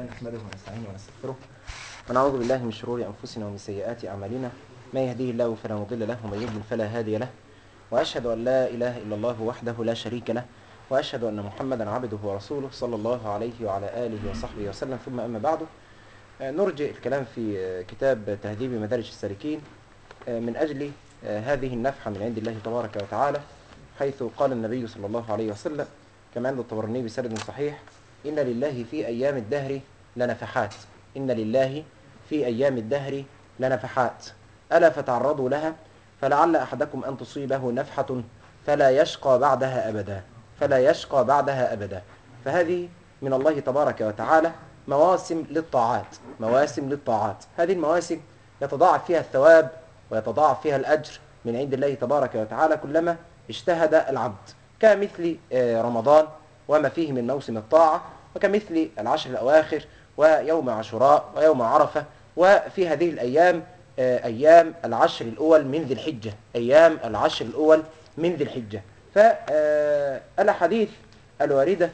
نحمده ونستعينه ونستغفره ونعوذ بالله من شرور أنفسنا ومن سيئات أعمالنا. من يهديه الله فلا مضل له ومن يضلل فلا هادي له، وأشهد أن لا إله إلا الله وحده لا شريك له، وأشهد أن محمدا عبده ورسوله صلى الله عليه وعلى آله وصحبه وسلم. ثم أما بعد، نرجئ الكلام في كتاب تهذيب مدارج السالكين من أجل هذه النفحة من عند الله تبارك وتعالى، حيث قال النبي صلى الله عليه وسلم كما عند الطبراني بسند صحيح: إن لله في أيام الدهر لنفحات، إن لله في أيام الدهر لنفحات، ألا فتعرضوا لها فلعل أحدكم أن تصيبه نفحة فلا يشقى بعدها أبدا، فلا يشقى بعدها أبدا. فهذه من الله تبارك وتعالى مواسم للطاعات، مواسم للطاعات. هذه المواسم يتضاعف فيها الثواب ويتضاعف فيها الأجر من عند الله تبارك وتعالى كلما اجتهد العبد، كمثل رمضان وما فيه من موسم الطاعة، وكمثل العشر الأواخر ويوم عاشوراء ويوم عرفة. وفي هذه الأيام أيام العشر الأول من ذي الحجة، أيام العشر الأول من ذي الحجة. فالأحاديث الواردة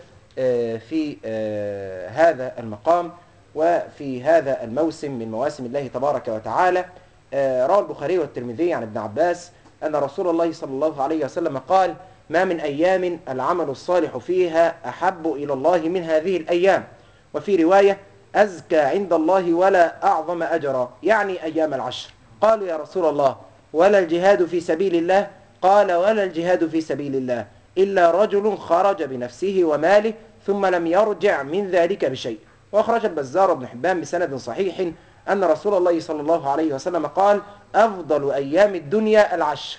في هذا المقام وفي هذا الموسم من مواسم الله تبارك وتعالى، روى البخاري والترمذي عن ابن عباس أن رسول الله صلى الله عليه وسلم قال: ما من أيام العمل الصالح فيها أحب إلى الله من هذه الأيام. وفي رواية: أزكى عند الله ولا أعظم أجرا، يعني أيام العشر. قالوا: يا رسول الله ولا الجهاد في سبيل الله؟ قال: ولا الجهاد في سبيل الله إلا رجل خرج بنفسه وماله ثم لم يرجع من ذلك بشيء. وأخرج البزار وابن حبان بسند صحيح أن رسول الله صلى الله عليه وسلم قال: أفضل أيام الدنيا العشر.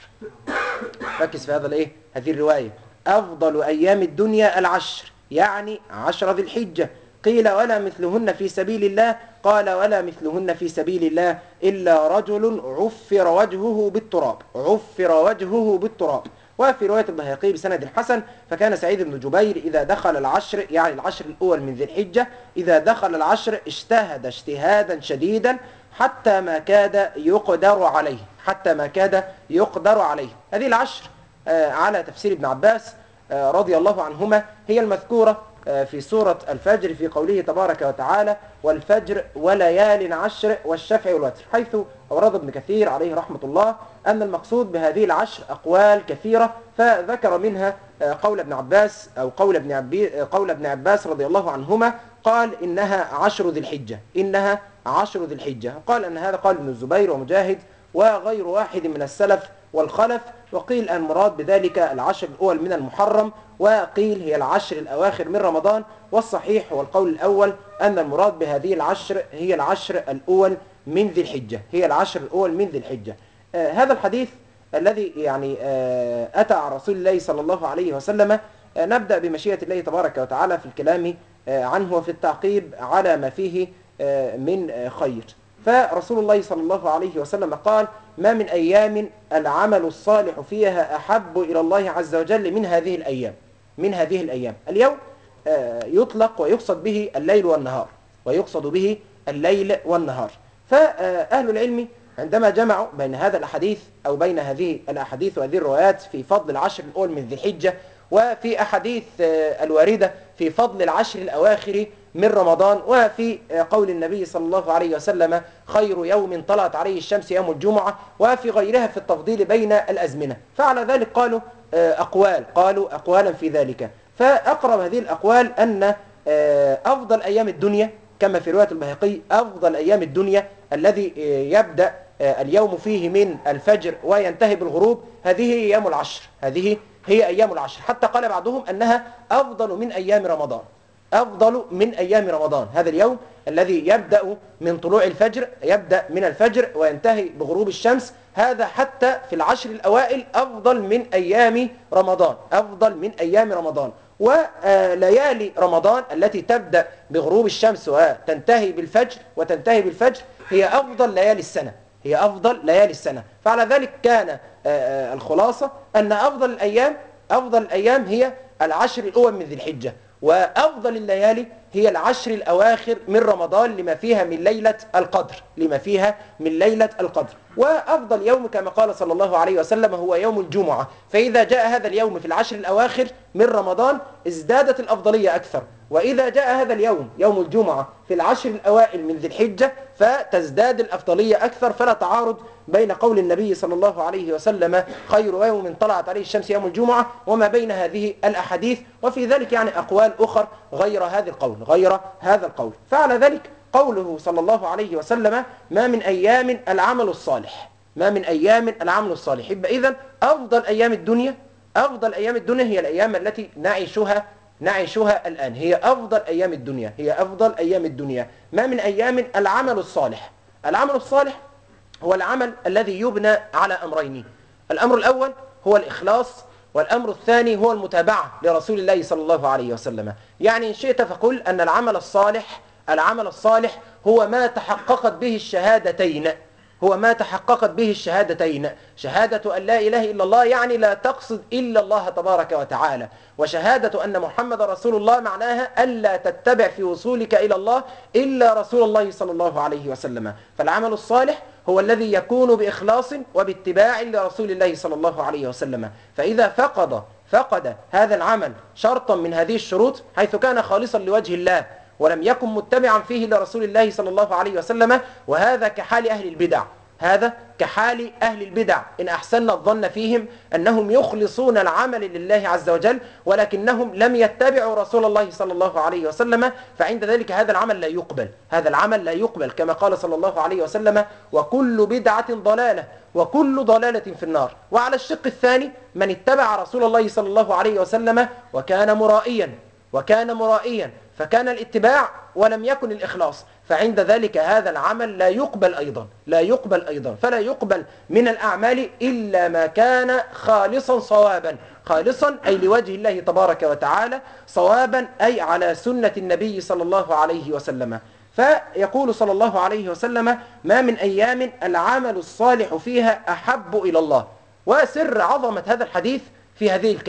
ركز في هذه الرواية: أفضل أيام الدنيا العشر، يعني عشر ذي الحجة. قيل: ولا مثلهن في سبيل الله؟ قال: ولا مثلهن في سبيل الله إلا رجل عفر وجهه بالتراب، عفر وجهه بالتراب. وفي رواية البيهقي بسند حسن: فكان سعيد بن جبير إذا دخل العشر، يعني العشر الأول من ذي الحجة، إذا دخل العشر اجتهد اجتهادا شديدا حتى ما كاد يقدر عليه، حتى ما كاد يقدر عليه. هذه العشر على تفسير ابن عباس رضي الله عنهما هي المذكورة في سورة الفجر في قوله تبارك وتعالى: والفجر وليال عشر والشفع والوتر، حيث أورد ابن كثير عليه رحمة الله أن المقصود بهذه العشر أقوال كثيرة، فذكر منها قول ابن عباس أو قول ابن عباس رضي الله عنهما، قال: إنها عشر ذي الحجة، إنها عشر ذي الحجة. قال أن هذا قال ابن الزبير ومجاهد وغير واحد من السلف والخلف. وقيل المراد بذلك العشر الأول من المحرم، وقيل هي العشر الأواخر من رمضان. والصحيح هو القول الأول، أن المراد بهذه العشر هي العشر الأول من ذي الحجة، هي العشر الأول من ذي الحجة. هذا الحديث الذي يعني أتى عن رسول الله صلى الله عليه وسلم، نبدأ بمشيئة الله تبارك وتعالى في الكلام عنه وفي التعقيب على ما فيه من خير. فرسول الله صلى الله عليه وسلم قال: ما من أيام العمل الصالح فيها أحب إلى الله عز وجل من هذه الأيام، من هذه الأيام. اليوم يطلق ويقصد به الليل والنهار، ويقصد به الليل والنهار. فأهل العلم عندما جمعوا بين هذا الحديث أو بين هذه الأحاديث وهذه الروايات في فضل العشر الأول من ذي الحجة، وفي أحاديث الواردة في فضل العشر الأواخر من رمضان، وفي قول النبي صلى الله عليه وسلم: خير يوم طلعت عليه الشمس يوم الجمعة، وفي غيرها في التفضيل بين الأزمنة. فعلى ذلك قالوا أقوالا في ذلك. فأقرب هذه الأقوال أن أفضل أيام الدنيا كما في رواية البيهقي: أفضل أيام الدنيا الذي يبدأ اليوم فيه من الفجر وينتهي بالغروب، هذه هي أيام العشر، هذه هي أيام العشر. حتى قال بعضهم أنها أفضل من أيام رمضان، أفضل من أيام رمضان. هذا اليوم الذي يبدأ من طلوع الفجر، يبدأ من الفجر وينتهي بغروب الشمس، هذا حتى في العشر الأوائل أفضل من أيام رمضان، أفضل من أيام رمضان. وليالي رمضان التي تبدأ بغروب الشمس وتنتهي بالفجر هي أفضل ليالي السنة، هي أفضل ليالي السنة. فعلى ذلك كان الخلاصة أن أفضل الأيام هي العشر الأول من ذي الحجة، وأفضل الليالي هي العشر الأواخر من رمضان لما فيها من ليلة القدر، لما فيها من ليلة القدر. وأفضل يوم كما قال صلى الله عليه وسلم هو يوم الجمعة. فإذا جاء هذا اليوم في العشر الأواخر من رمضان ازدادت الأفضلية أكثر، وإذا جاء هذا اليوم يوم الجمعة في العشر الأوائل من ذي الحجة فتزداد الأفضلية أكثر، فلا تعارض بين قول النبي صلى الله عليه وسلم خير يوم طلعت عليه الشمس يوم الجمعة وما بين هذه الأحاديث. وفي ذلك يعني أقوال أخر غير هذا القول. فعلى ذلك قوله صلى الله عليه وسلم ما من أيام العمل الصالح، ما من أيام العمل الصالح، يبقى إذن أفضل أيام الدنيا هي الأيام التي نعيشها الآن، هي أفضل أيام الدنيا. ما من أيام العمل الصالح. العمل الصالح هو العمل الذي يبنى على أمرين: الأمر الأول هو الإخلاص، والأمر الثاني هو المتابعة لرسول الله صلى الله عليه وسلم. يعني إن شئت فقل أن العمل الصالح هو ما تحققت به الشهادتين، شهادة أن لا إله إلا الله، يعني لا تقصد إلا الله تبارك وتعالى، وشهادة أن محمد رسول الله معناها ألا تتبع في وصولك إلى الله إلا رسول الله صلى الله عليه وسلم. فالعمل الصالح هو الذي يكون بإخلاص وباتباع لرسول الله صلى الله عليه وسلم. فإذا فقد هذا العمل شرطا من هذه الشروط، حيث كان خالصا لوجه الله ولم يكن متبعا فيه لرسول الله صلى الله عليه وسلم، وهذا كحال أهل البدع، إن أحسننا الظن فيهم أنهم يخلصون العمل لله عز وجل ولكنهم لم يتبعوا رسول الله صلى الله عليه وسلم، فعند ذلك هذا العمل لا يقبل، كما قال صلى الله عليه وسلم: وكل بدعة ضلالة وكل ضلالة في النار. وعلى الشق الثاني من اتبع رسول الله صلى الله عليه وسلم وكان مرائيا فكان الاتباع ولم يكن الإخلاص، فعند ذلك هذا العمل لا يقبل أيضا. فلا يقبل من الأعمال إلا ما كان خالصا صوابا، خالصا أي لوجه الله تبارك وتعالى، صوابا أي على سنة النبي صلى الله عليه وسلم. فيقول صلى الله عليه وسلم: ما من أيام العمل الصالح فيها أحب إلى الله. وسر عظمة هذا الحديث في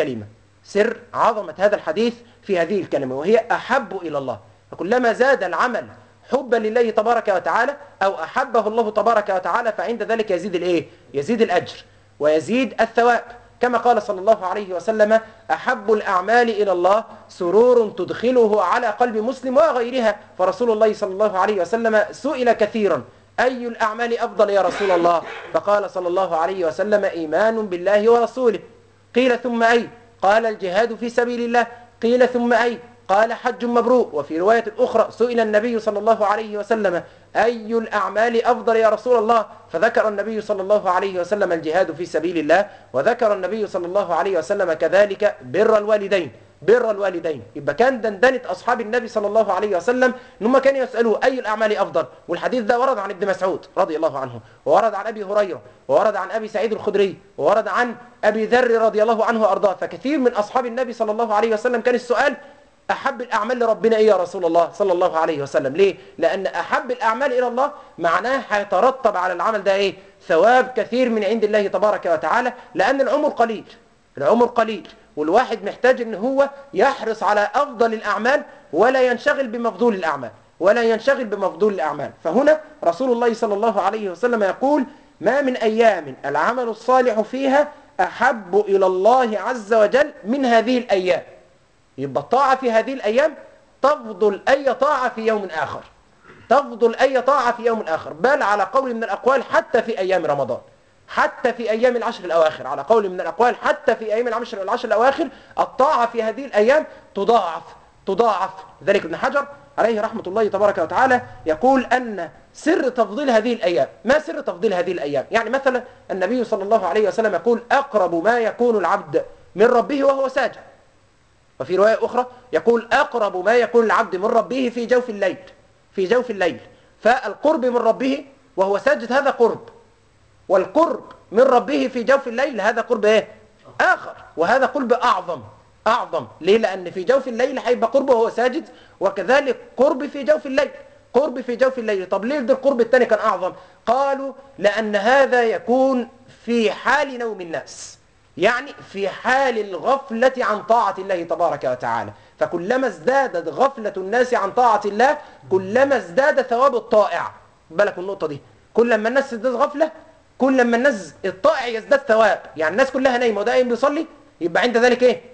هذه الكلمة، وهي أحب إلى الله. فكلما زاد العمل حبا لله تبارك وتعالى أو أحبه الله تبارك وتعالى، فعند ذلك يزيد الأجر ويزيد الثواب، كما قال صلى الله عليه وسلم: أحب الأعمال إلى الله سرور تدخله على قلب مسلم، وغيرها. فرسول الله صلى الله عليه وسلم سئل كثيرا: أي الأعمال أفضل يا رسول الله؟ فقال صلى الله عليه وسلم: إيمان بالله ورسوله. قيل: ثم أي؟ قال: الجهاد في سبيل الله. قيل: ثم أي؟ قال: حج مبرور. وفي رواية أخرى سئل النبي صلى الله عليه وسلم: أي الأعمال أفضل يا رسول الله؟ فذكر النبي صلى الله عليه وسلم الجهاد في سبيل الله، وذكر النبي صلى الله عليه وسلم كذلك بر الوالدين. يبقى كان دندنة أصحاب النبي صلى الله عليه وسلم إنهم كانوا يسألوا أي الأعمال أفضل. والحديث ده ورد عن ابن مسعود رضي الله عنه، وورد عن أبي هريرة، وورد عن أبي سعيد الخدري، وورد عن أبي ذر رضي الله عنه وأرضاه. فكثير من أصحاب النبي صلى الله عليه وسلم كان السؤال: أحب الأعمال لربنا إيه يا رسول الله صلى الله عليه وسلم؟ ليه؟ لأن أحب الأعمال إلى الله معناه هيترتب على العمل ده إيه؟ ثواب كثير من عند الله تبارك وتعالى، لأن العمر قليل، والواحد محتاج إن هو يحرص على أفضل الأعمال ولا ينشغل بمفضول الأعمال. فهنا رسول الله صلى الله عليه وسلم يقول: ما من أيام العمل الصالح فيها أحب إلى الله عز وجل من هذه الأيام. يبقى الطاعة في هذه الأيام تفضل أي طاعة في يوم آخر، بل على قول من الأقوال حتى في أيام رمضان، حتى في أيام العشر الأواخر، على قول من الأقوال حتى في أيام العشر الأواخر الطاعة في هذه الأيام تضاعف. ذلك ابن حجر عليه رحمة الله تبارك وتعالى يقول أن سر تفضيل هذه الأيام، ما سر تفضيل هذه الأيام؟ يعني مثلا النبي صلى الله عليه وسلم يقول: أقرب ما يكون العبد من ربه وهو ساجد. وفي رواية أخرى يقول: أقرب ما يكون العبد من ربه في جوف الليل. فالقرب من ربه وهو ساجد هذا قرب، والقرب من ربه في جوف الليل هذا قرب ايه؟ آخر، وهذا قرب أعظم. ليه؟ لأن في جوف الليل هيبقى قربه وهو ساجد، وكذلك قرب في جوف الليل. طب ليه القرب الثاني كان أعظم؟ قالوا: لأن هذا يكون في حال نوم الناس، يعني في حال الغفلة عن طاعة الله تبارك وتعالى. فكلما ازدادت غفلة الناس عن طاعة الله كلما ازداد ثواب الطائع. بالك من النقطة دي، كل ما الناس تزداد غفلة كل ما الناس الطائع يزداد ثواب. يعني الناس كلها نايمة وده قايم بيصلي، يبقى عند ذلك ايه؟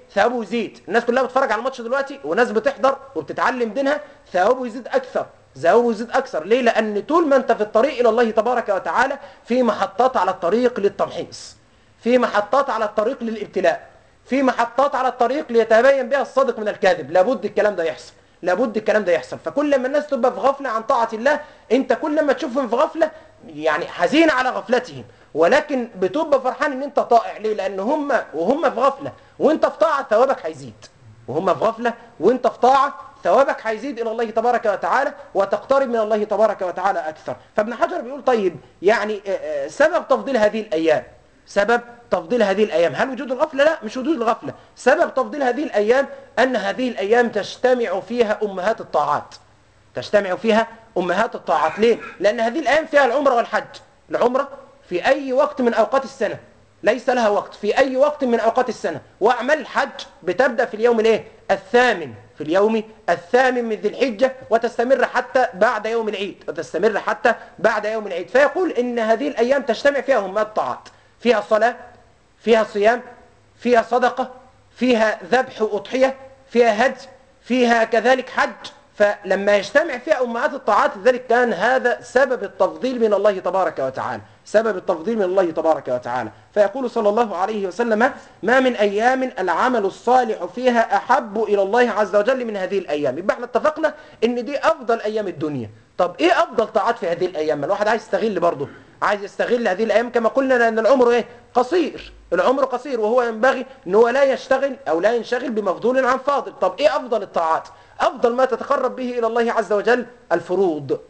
ثوابه يزيد. الناس كلها بتتفرج على الماتش دلوقتي وناس بتحضر وبتتعلم دينها، ثوابه يزيد اكثر، ثوابه يزيد اكثر. ليه؟ لان طول ما انت في الطريق الى الله تبارك وتعالى في محطات على الطريق للتمحيص، في محطات على الطريق للابتلاء، في محطات على الطريق ليتبين بها الصادق من الكاذب. لابد الكلام ده يحصل، لابد الكلام ده يحصل. فكل ما الناس تبقى في غفله عن طاعه الله، انت كل ما تشوفهم في غفله يعني حزين على غفلتهم، ولكن بتبقى فرحان ان انت طائع. ليه؟ لان وهم في غفله وانت في طاعه ثوابك هيزيد. وهم في غفله وانت في طاعه ثوابك هيزيد الى الله تبارك وتعالى، وتقترب من الله تبارك وتعالى اكثر. فابن حجر بيقول طيب يعني سبب تفضيل هذه الايام، سبب تفضيل هذه الايام هل وجود الغفله؟ لا، مش وجود الغفله. سبب تفضيل هذه الايام ان هذه الايام تجتمع فيها امهات الطاعات، تجتمع فيها امهات الطاعات. ليه؟ لان هذه الايام فيها العمره والحج. العمره في اي وقت من اوقات السنه، ليس لها وقت، في اي وقت من اوقات السنه. واعمال الحج بتبدا في اليوم الايه؟ الثامن، في اليوم الثامن من ذي الحجه، وتستمر حتى بعد يوم العيد، وتستمر حتى بعد يوم العيد. فيقول ان هذه الايام تجتمع فيها امهات الطاعات، فيها صلاه، فيها صيام، فيها صدقه، فيها ذبح واضحيه، فيها هدي، فيها كذلك حج. فلما يجتمع فيها امهات الطاعات، لذلك كان هذا سبب التفضيل من الله تبارك وتعالى، سبب التفضيل من الله تبارك وتعالى. فيقول صلى الله عليه وسلم: ما من ايام العمل الصالح فيها احب الى الله عز وجل من هذه الايام. يبقى احنا اتفقنا ان دي افضل ايام الدنيا. طب ايه افضل طاعات في هذه الايام؟ ما الواحد عايز يستغل برضه، عايز يستغل هذه الايام. كما قلنا لان العمر ايه؟ قصير، العمر قصير، وهو ينبغي ان هو لا يشتغل او لا ينشغل بمفضول عن فاضل. طب ايه افضل الطاعات؟ افضل ما تتقرب به الى الله عز وجل الفروض.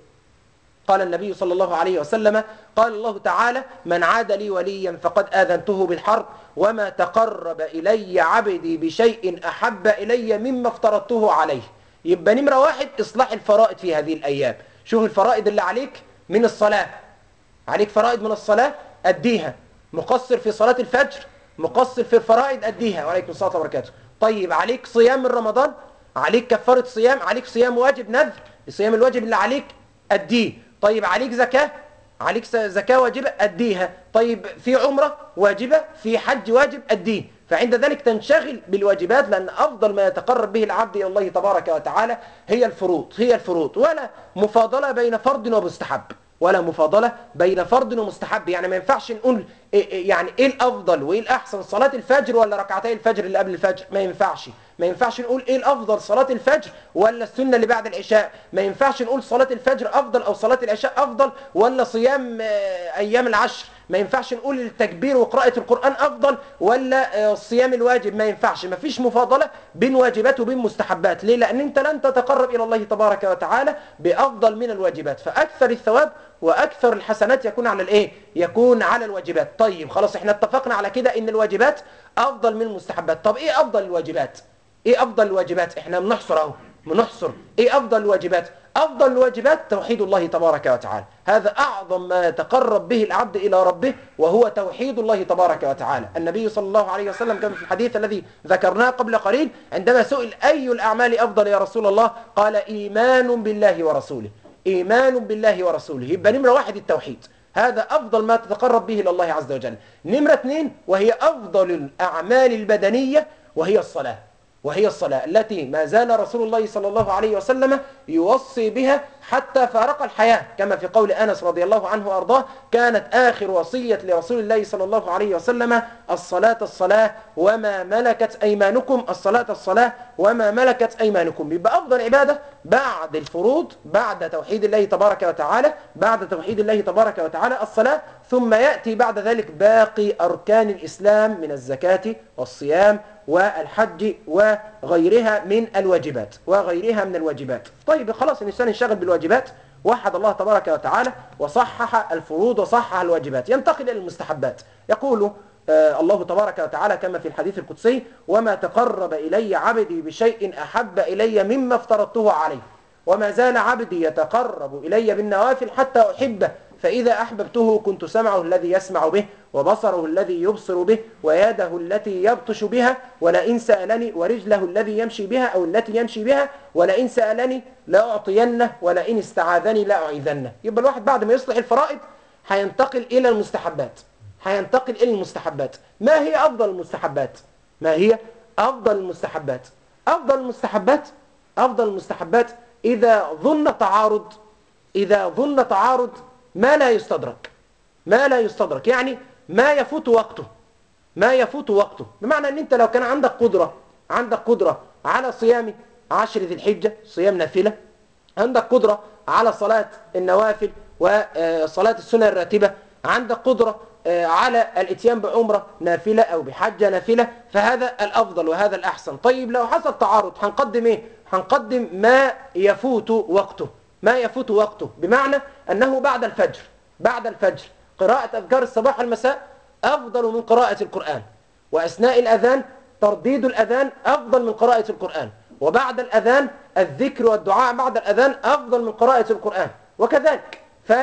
قال النبي صلى الله عليه وسلم: قال الله تعالى: من عاد لي وليا فقد آذنته بالحرب، وما تقرب إلي عبدي بشيء أحب إلي مما افترضته عليه. يبقى نمرة واحد إصلاح الفرائض في هذه الأيام. شوف الفرائض اللي عليك من الصلاة، عليك فرائض من الصلاة أديها. مقصر في صلاة الفجر، مقصر في الفرائض أديها. وعليكم السلام وبركاته. طيب عليك صيام من رمضان، عليك كفارة صيام، عليك صيام واجب نذر، الصيام الواجب اللي عليك أديه. طيب عليك زكاة، عليك زكاة واجبة أديها. طيب في عمرة واجبة، في حج واجب أديه. فعند ذلك تنشغل بالواجبات، لأن أفضل ما يتقرب به العبد إلى الله تبارك وتعالى هي الفروض، هي الفروض. ولا مفاضلة بين فرض ومستحب، ولا مفاضلة بين فرض ومستحب. يعني ما ينفعش نقول يعني ايه الافضل وايه الاحسن، صلاة الفجر ولا ركعتي الفجر اللي قبل الفجر. ما ينفعش، ما ينفعش نقول ايه الافضل، صلاة الفجر ولا السنة اللي بعد العشاء. ما ينفعش نقول صلاة الفجر افضل او صلاة العشاء افضل، ولا صيام ايام العشر. ما ينفعش نقول التكبير وقراءة القرآن افضل ولا الصيام الواجب. ما ينفعش، ما فيش مفاضلة بين واجبات وبين مستحبات. ليه؟ لان انت لن تتقرب الى الله تبارك وتعالى بافضل من الواجبات. فاكثر الثواب واكثر الحسنات يكون على الايه؟ يكون على الواجبات. طيب خلاص احنا اتفقنا على كده ان الواجبات افضل من المستحبات. طب ايه افضل الواجبات؟ ايه افضل الواجبات؟ احنا بنحصر اهو، بنحصر ايه افضل الواجبات. افضل الواجبات توحيد الله تبارك وتعالى. هذا اعظم ما يتقرب به العبد الى ربه، وهو توحيد الله تبارك وتعالى. النبي صلى الله عليه وسلم كما في الحديث الذي ذكرناه قبل قليل، عندما سئل اي الاعمال افضل يا رسول الله، قال: ايمان بالله ورسوله، ايمان بالله ورسوله. يبقى نمرة واحد التوحيد، هذا افضل ما تتقرب به الى الله عز وجل. نمرة اثنين وهي افضل الاعمال البدنية، وهي الصلاة، وهي الصلاة التي ما زال رسول الله صلى الله عليه وسلم يوصي بها حتى فارق الحياة. كما في قول أنس رضي الله عنه وأرضاه: كانت آخر وصية لرسول الله صلى الله عليه وسلم: الصلاة الصلاة وما ملكت أيمانكم، الصلاة الصلاة وما ملكت أيمانكم. يبقى أفضل عبادة بعد الفروض، بعد توحيد الله تبارك وتعالى، بعد توحيد الله تبارك وتعالى الصلاة، ثم يأتي بعد ذلك باقي أركان الإسلام من الزكاة والصيام والحج وغيرها من الواجبات، وغيرها من الواجبات. طيب خلاص الإنسان انشغل بالواجبات، وحد الله تبارك وتعالى، وصحح الفروض وصحح الواجبات، ينتقل إلى المستحبات. يقول الله تبارك وتعالى كما في الحديث القدسي: وما تقرب إلي عبدي بشيء أحب إلي مما افترضته عليه، وما زال عبدي يتقرب إلي بالنوافل حتى أحبه، فإذا أحببته كنت سمعه الذي يسمع به، وبصره الذي يبصر به، ويده التي يبطش بها، ولئن سألني، ورجله الذي يمشي بها أو التي يمشي بها، ولئن سألني لأعطينه، ولئن استعاذني لأعيذنه. يبقى الواحد بعد ما يصلح الفرائض هينتقل إلى المستحبات، هينتقل إلى المستحبات. ما هي أفضل المستحبات؟ ما هي أفضل المستحبات. أفضل المستحبات أفضل المستحبات إذا ظن تعارض ما لا يستدرك، ما لا يستدرك، يعني ما يفوت وقته، ما يفوت وقته. بمعنى ان انت لو كان عندك قدرة على صيام 10 ذي الحجة، صيام نافلة، عندك قدرة على صلاة النوافل وصلاة السنة الراتبة، عندك قدرة على الاتيان بعمرة نافلة او بحجة نافلة، فهذا الافضل وهذا الاحسن. طيب لو حصل تعارض هنقدم ايه؟ هنقدم ما يفوت وقته، ما يفوت وقته، بمعنى انه بعد الفجر قراءة اذكار الصباح والمساء افضل من قراءة القرآن، واثناء الاذان ترديد الاذان افضل من قراءة القرآن، وبعد الاذان الذكر والدعاء بعد الاذان افضل من قراءة القرآن، وكذلك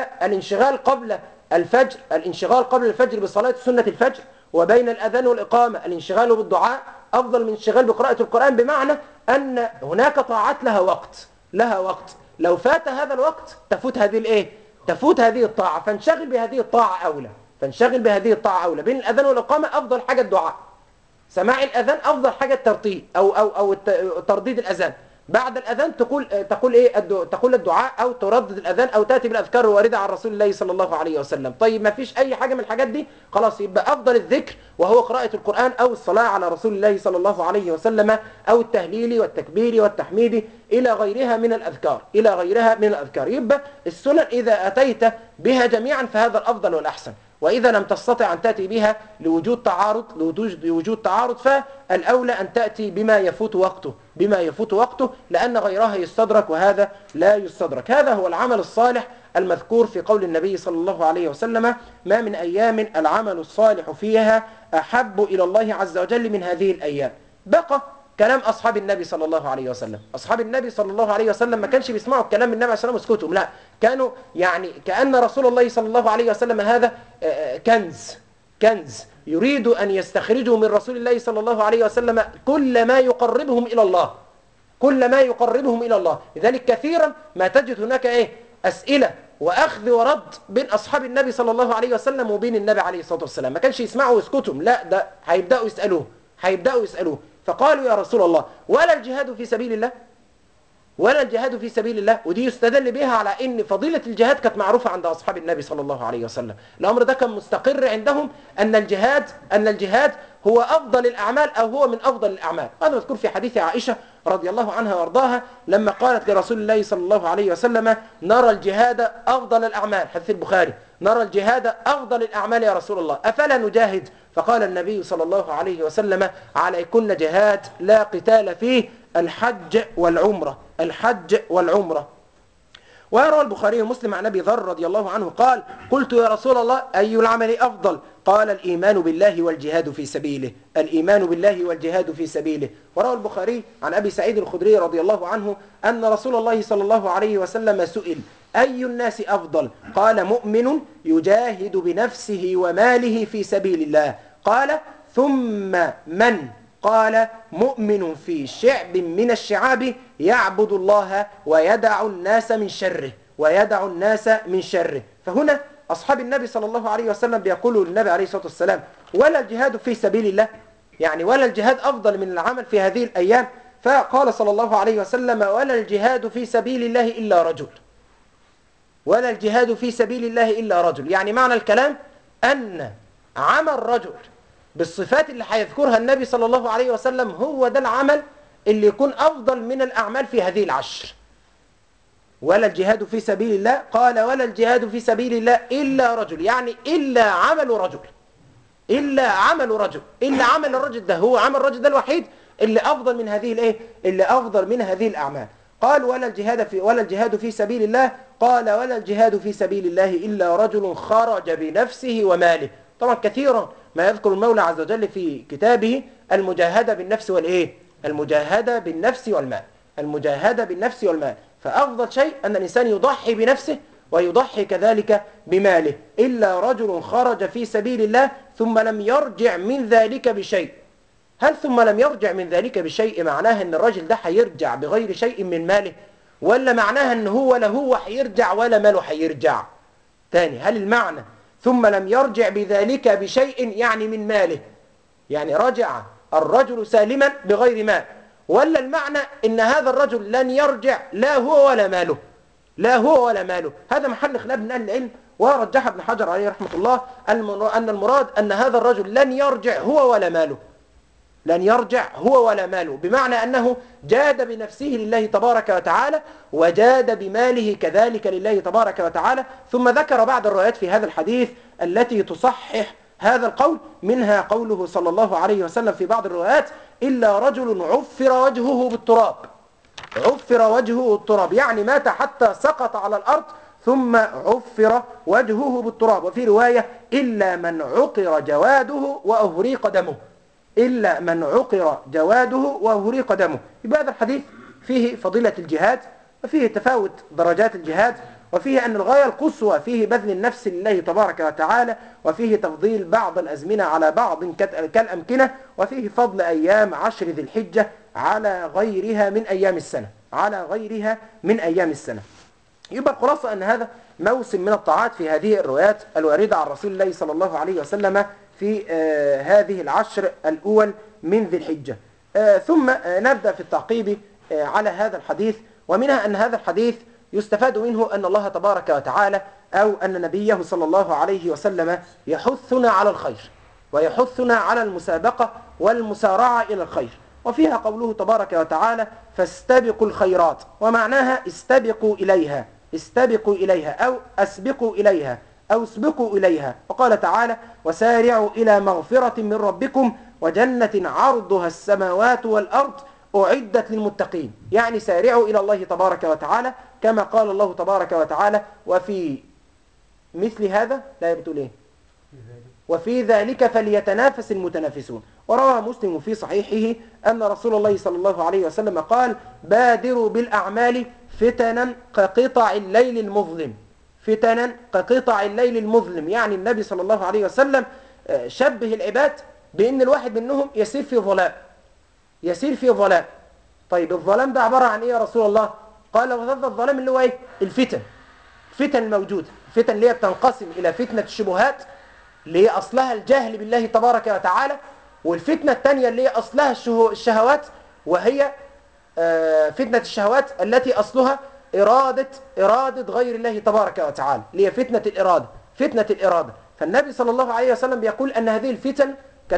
الانشغال قبل الفجر بصلاة سنة الفجر، وبين الاذان والاقامة الانشغال بالدعاء افضل من الانشغال بقراءة القرآن، بمعنى ان هناك طاعات لها وقت لو فات هذا الوقت تفوت هذه الطاعة، فانشغل بهذه الطاعة أولى. بين الأذان والإقامة أفضل حاجة الدعاء، سماع الأذان أفضل حاجة الترتيب أو ترديد الأذان. بعد الأذان تقول الدعاء أو تردد الأذان أو تأتي بالأذكار الواردة عن رسول الله صلى الله عليه وسلم. طيب ما فيش أي حاجة من الحاجات دي، خلاص يبقى أفضل الذكر وهو قراءة القرآن أو الصلاة على رسول الله صلى الله عليه وسلم أو التهليل والتكبير والتحميد إلى غيرها من الأذكار. يبقى السنن إذا أتيت بها جميعا فهذا الأفضل والأحسن، وإذا لم تستطع أن تأتي بها لوجود تعارض فالأولى أن تأتي بما يفوت وقته لأن غيرها يستدرك وهذا لا يستدرك. هذا هو العمل الصالح المذكور في قول النبي صلى الله عليه وسلم: ما من أيام العمل الصالح فيها أحب إلى الله عز وجل من هذه الأيام. بقى كلام أصحاب النبي صلى الله عليه وسلم. أصحاب النبي صلى الله عليه وسلم ما كانش بيسمعوا الكلام من النبي عليه الصلاة والسلام ويسكتوا، لا، كانوا يعني كأن رسول الله صلى الله عليه وسلم هذا كنز يريد أن يستخرجه من رسول الله صلى الله عليه وسلم كل ما يقربهم إلى الله. لذلك كثيرا ما تجد هناك أسئلة وأخذ ورد بين أصحاب النبي صلى الله عليه وسلم وبين النبي عليه الصلاة والسلام، ما كانش يسمعوا ويسكتهم، لا، ده هيبدأوا يسألوه. فقالوا: يا رسول الله، ولا الجهاد في سبيل الله؟ ودي يستدل بها على ان فضيلة الجهاد كانت معروفة عند اصحاب النبي صلى الله عليه وسلم. الامر ده كان مستقر عندهم ان الجهاد هو افضل الاعمال او هو من افضل الاعمال. هذا مذكور في حديث عائشة رضي الله عنها وارضاها لما قالت لرسول الله صلى الله عليه وسلم: نرى الجهاد افضل الاعمال، حديث البخاري، نرى الجهاد افضل الاعمال يا رسول الله، افلا نجاهد؟ فقال النبي صلى الله عليه وسلم: عليكن جهاد لا قتال فيه، الحج والعمرة. ويروى البخاري ومسلم عن ابي ذر رضي الله عنه قال: قلت يا رسول الله اي العمل افضل؟ قال: الايمان بالله والجهاد في سبيله. وروى البخاري عن ابي سعيد الخدري رضي الله عنه ان رسول الله صلى الله عليه وسلم سئل: اي الناس افضل؟ قال: مؤمن يجاهد بنفسه وماله في سبيل الله. قال: ثم من؟ قال: مؤمن في شعب من الشعاب يعبد الله ويدع الناس من شره. فهنا أصحاب النبي صلى الله عليه وسلم بيقولوا للنبي عليه الصلاة والسلام: ولا الجهاد في سبيل الله؟ يعني ولا الجهاد أفضل من العمل في هذه الأيام؟ فقال صلى الله عليه وسلم: ولا الجهاد في سبيل الله إلا رجل. يعني معنى الكلام أن عمل رجل بالصفات اللي هيذكرها النبي صلى الله عليه وسلم هو ده العمل اللي يكون أفضل من الأعمال في هذه العشر. ولا الجهاد في سبيل الله، قال: ولا الجهاد في سبيل الله إلا رجل، يعني إلا عمل الرجل ده، هو عمل الرجل ده الوحيد اللي أفضل من هذه الأعمال. قال: ولا الجهاد في سبيل الله، قال: ولا الجهاد في سبيل الله إلا رجل خرج بنفسه وماله. طبعا كثيرا ما يذكر المولى عز وجل في كتابه المجاهدة بالنفس والمال. فأفضل شيء أن الإنسان يضحي بنفسه ويضحي كذلك بماله. إلا رجل خرج في سبيل الله ثم لم يرجع من ذلك بشيء. هل ثم لم يرجع من ذلك بشيء معناها أن الرجل ده هيرجع بغير شيء من ماله، ولا معناها أن هو لا هو هيرجع ولا ماله هيرجع؟ تاني، هل المعنى ثم لم يرجع بذلك بشيء يعني من ماله، يعني رجع الرجل سالما بغير مال، ولا المعنى ان هذا الرجل لن يرجع لا هو ولا ماله، لا هو ولا ماله؟ هذا محل خلاف من اهل العلم، ورجح ابن حجر عليه رحمه الله ان المراد ان هذا الرجل لن يرجع هو ولا ماله، لن يرجع هو ولا ماله، بمعنى أنه جاد بنفسه لله تبارك وتعالى، وجاد بماله كذلك لله تبارك وتعالى. ثم ذكر بعض الروايات في هذا الحديث التي تصحح هذا القول، منها قوله صلى الله عليه وسلم في بعض الروايات: إلا رجل عفر وجهه بالتراب. عفر وجهه بالتراب يعني مات حتى سقط على الأرض ثم عفر وجهه بالتراب. وفي رواية: إلا من عقر جواده وأهريق دمه، إلا من عقر جواده وأهريق دمه. يبقى هذا الحديث فيه فضيلة الجهاد، وفيه تفاوت درجات الجهاد، وفيه أن الغاية القصوى فيه بذل النفس لله تبارك وتعالى، وفيه تفضيل بعض الأزمنة على بعض كالأمكنة، وفيه فضل أيام 10 ذي الحجة على غيرها من أيام السنة، على غيرها من أيام السنة. يبقى الخلاصة أن هذا موسم من الطاعات في هذه الروايات الواردة عن رسول الله صلى الله عليه وسلم في هذه العشر الأول من ذي الحجة. ثم نبدأ في التعقيب على هذا الحديث. ومنها أن هذا الحديث يستفاد منه أن الله تبارك وتعالى أو أن نبيه صلى الله عليه وسلم يحثنا على الخير، ويحثنا على المسابقة والمسارعة إلى الخير. وفيها قوله تبارك وتعالى: فاستبقوا الخيرات، ومعناها استبقوا إليها، استبقوا إليها أو أسبقوا إليها أو اسبقوا إليها. وقال تعالى: وسارعوا إلى مغفرة من ربكم وجنة عرضها السماوات والأرض أعدت للمتقين. يعني سارعوا إلى الله تبارك وتعالى، كما قال الله تبارك وتعالى: وفي مثل هذا لا بتقول إيه؟ وفي ذلك فليتنافس المتنافسون. وروى مسلم في صحيحه أن رسول الله صلى الله عليه وسلم قال: بادروا بالأعمال فتنا كقطع الليل المظلم، فتنا كقطع الليل المظلم. يعني النبي صلى الله عليه وسلم شبه العباد بأن الواحد منهم يسير في ظلام، يسير في ظلام. طيب الظلام ده عبارة عن إيه يا رسول الله؟ قال: وهذا الظلام اللي هو إيه؟ الفتن، الفتن الموجودة، الفتن اللي هي بتنقسم إلى فتنة الشبهات اللي هي أصلها الجهل بالله تبارك وتعالى، والفتنة الثانية اللي هي أصلها الشهوات، وهي فتنة الشهوات التي أصلها إرادة غير الله تبارك وتعالى، اللي هي فتنة الإرادة، فتنة الإرادة. فالنبي صلى الله عليه وسلم بيقول أن هذه الفتن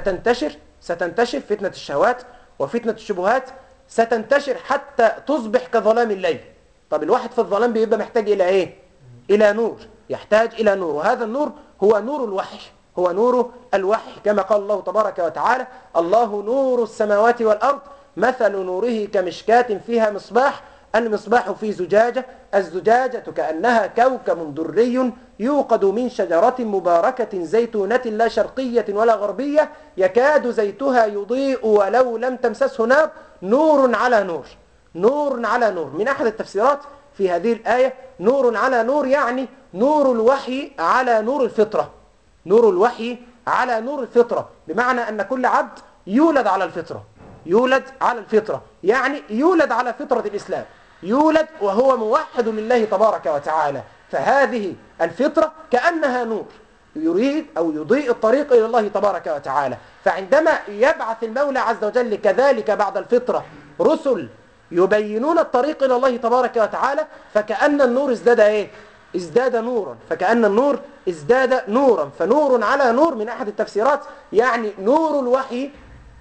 ستنتشر فتنة الشهوات وفتنة الشبهات، ستنتشر حتى تصبح كظلام الليل. طب الواحد في الظلام بيبقى محتاج إلى إيه؟ إلى نور، يحتاج إلى نور، وهذا النور هو نور الوحي، هو نور الوحي، كما قال الله تبارك وتعالى: الله نور السماوات والأرض مثل نوره كمشكاة فيها مصباح، المصباح في زجاجة، الزجاجة كأنها كوكب دري يوقد من شجرة مباركة زيتونة لا شرقية ولا غربية يكاد زيتها يضيء ولو لم تمسسه نار، نور على نور، نور على نور. من أحد التفسيرات في هذه الآية: نور على نور يعني نور الوحي على نور الفطرة، نور الوحي على نور الفطرة، بمعنى أن كل عبد يولد على الفطرة، يولد على الفطرة، يعني يولد على فطرة الإسلام، يولد وهو موحد لله تبارك وتعالى. فهذه الفطرة كأنها نور يريد أو يضيء الطريق إلى الله تبارك وتعالى. فعندما يبعث المولى عز وجل كذلك بعد الفطرة رسل يبينون الطريق إلى الله تبارك وتعالى، فكأن النور ازداد إيه؟ ازداد نورا، فكأن النور ازداد نورا. فنور على نور من أحد التفسيرات يعني نور الوحي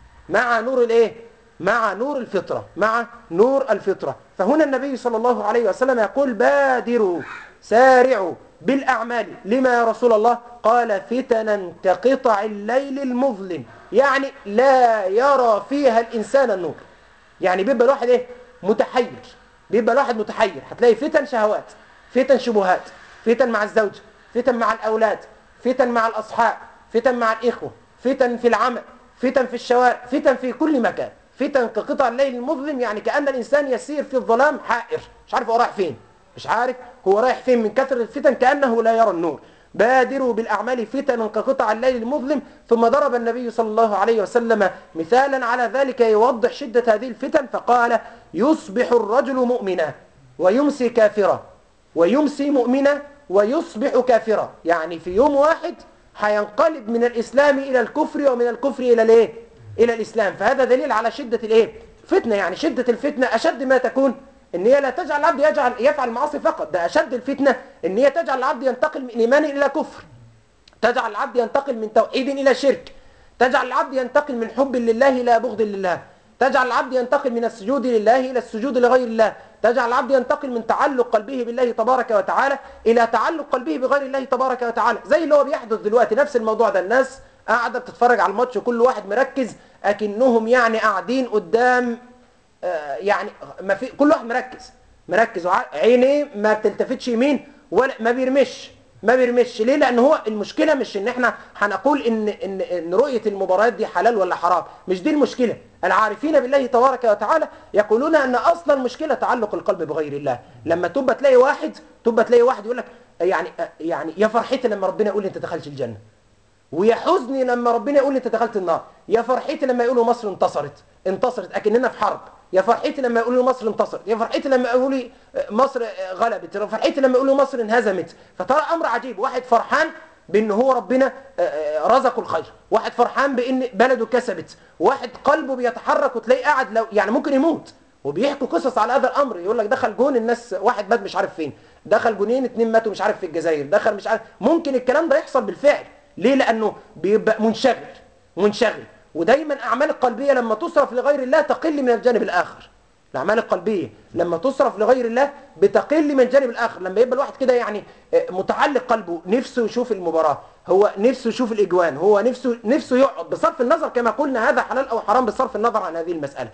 مع نور الايه؟ مع نور الفطرة، مع نور الفطرة. فهنا النبي صلى الله عليه وسلم يقول: بادروا، سارعوا بالأعمال. لما يا رسول الله؟ قال: فتنا كقطع الليل المظلم، يعني لا يرى فيها الإنسان النور. يعني بيبقى الواحد ايه؟ متحير، بيبقى الواحد متحير. هتلاقي فتن شهوات، فتن شبهات، فتن مع الزوج، فتن مع الأولاد، فتن مع الأصحاب، فتن مع الإخوة، فتن في العمل، فتن في الشوارع، فتن في كل مكان. فتن كقطع الليل المظلم يعني كأن الإنسان يسير في الظلام حائر، مش عارف هو رايح فين، مش عارف هو رايح فين من كثرة الفتن، كأنه لا يرى النور. بادروا بالأعمال فتن كقطع الليل المظلم. ثم ضرب النبي صلى الله عليه وسلم مثالا على ذلك يوضح شدة هذه الفتن، فقال: يصبح الرجل مؤمنا ويمسي كافرا، ويمسي مؤمنا ويصبح كافرا. يعني في يوم واحد هينقلب من الإسلام إلى الكفر، ومن الكفر إلى الايه؟ الى الاسلام. فهذا دليل على شده الايه؟ فتنه. يعني شده الفتنه اشد ما تكون ان هي لا تجعل العبد يفعل معاصي فقط، ده اشد الفتنه ان هي تجعل العبد ينتقل من ايمان الى كفر، تجعل العبد ينتقل من توحيد الى شرك، تجعل العبد ينتقل من حب لله الى بغض لله، تجعل العبد ينتقل من السجود لله الى السجود لغير الله، تجعل العبد ينتقل من تعلق قلبه بالله تبارك وتعالى الى تعلق قلبه بغير الله تبارك وتعالى، زي اللي هو بيحدث دلوقتي. نفس الموضوع ده، الناس قاعده بتتفرج على الماتش وكل واحد مركز اكنهم يعني قاعدين قدام يعني ما في، كل واحد مركز عينيه ما بتلتفتش يمين ولا ما بيرمش ليه؟ لان هو المشكله مش ان احنا هنقول ان رؤيه المباريات دي حلال ولا حرام، مش دي المشكله. العارفين بالله تبارك وتعالى يقولون ان اصلا المشكله تعلق القلب بغير الله. لما تبقى تلاقي واحد يقول لك يعني يا فرحتي لما ربنا يقول لي انت دخلت الجنه، ويا حزني لما ربنا يقول لي انت دخلت النار، يا فرحتي لما يقولوا مصر انتصرت اكننا في حرب، يا فرحتي لما يقولوا مصر انتصرت، يا فرحتي لما يقولوا لي مصر غلبت، يا فرحتي لما يقولوا مصر انهزمت. فترى امر عجيب، واحد فرحان بان هو ربنا رزقه الخير، واحد فرحان بان بلده كسبت، واحد قلبه بيتحرك وتلاقيه قاعد لو يعني ممكن يموت. وبيحكوا قصص على هذا الامر، يقول لك دخل جون الناس، واحد مات مش عارف فين، دخل جونين اتنين ماتوا مش عارف في الجزائر، دخل مش عارف. ممكن الكلام ده يحصل بالفعل. ليه؟ لانه بيبقى منشغل. ودايما الاعمال القلبيه لما تصرف لغير الله تقل من الجانب الاخر. الاعمال القلبيه لما تصرف لغير الله بتقل من الجانب الاخر. لما يبقى الواحد كده يعني متعلق قلبه، نفسه يشوف المباراه، هو نفسه يشوف الاجوان، هو نفسه يقعد، بصرف النظر كما قلنا هذا حلال او حرام، بصرف النظر عن هذه المساله،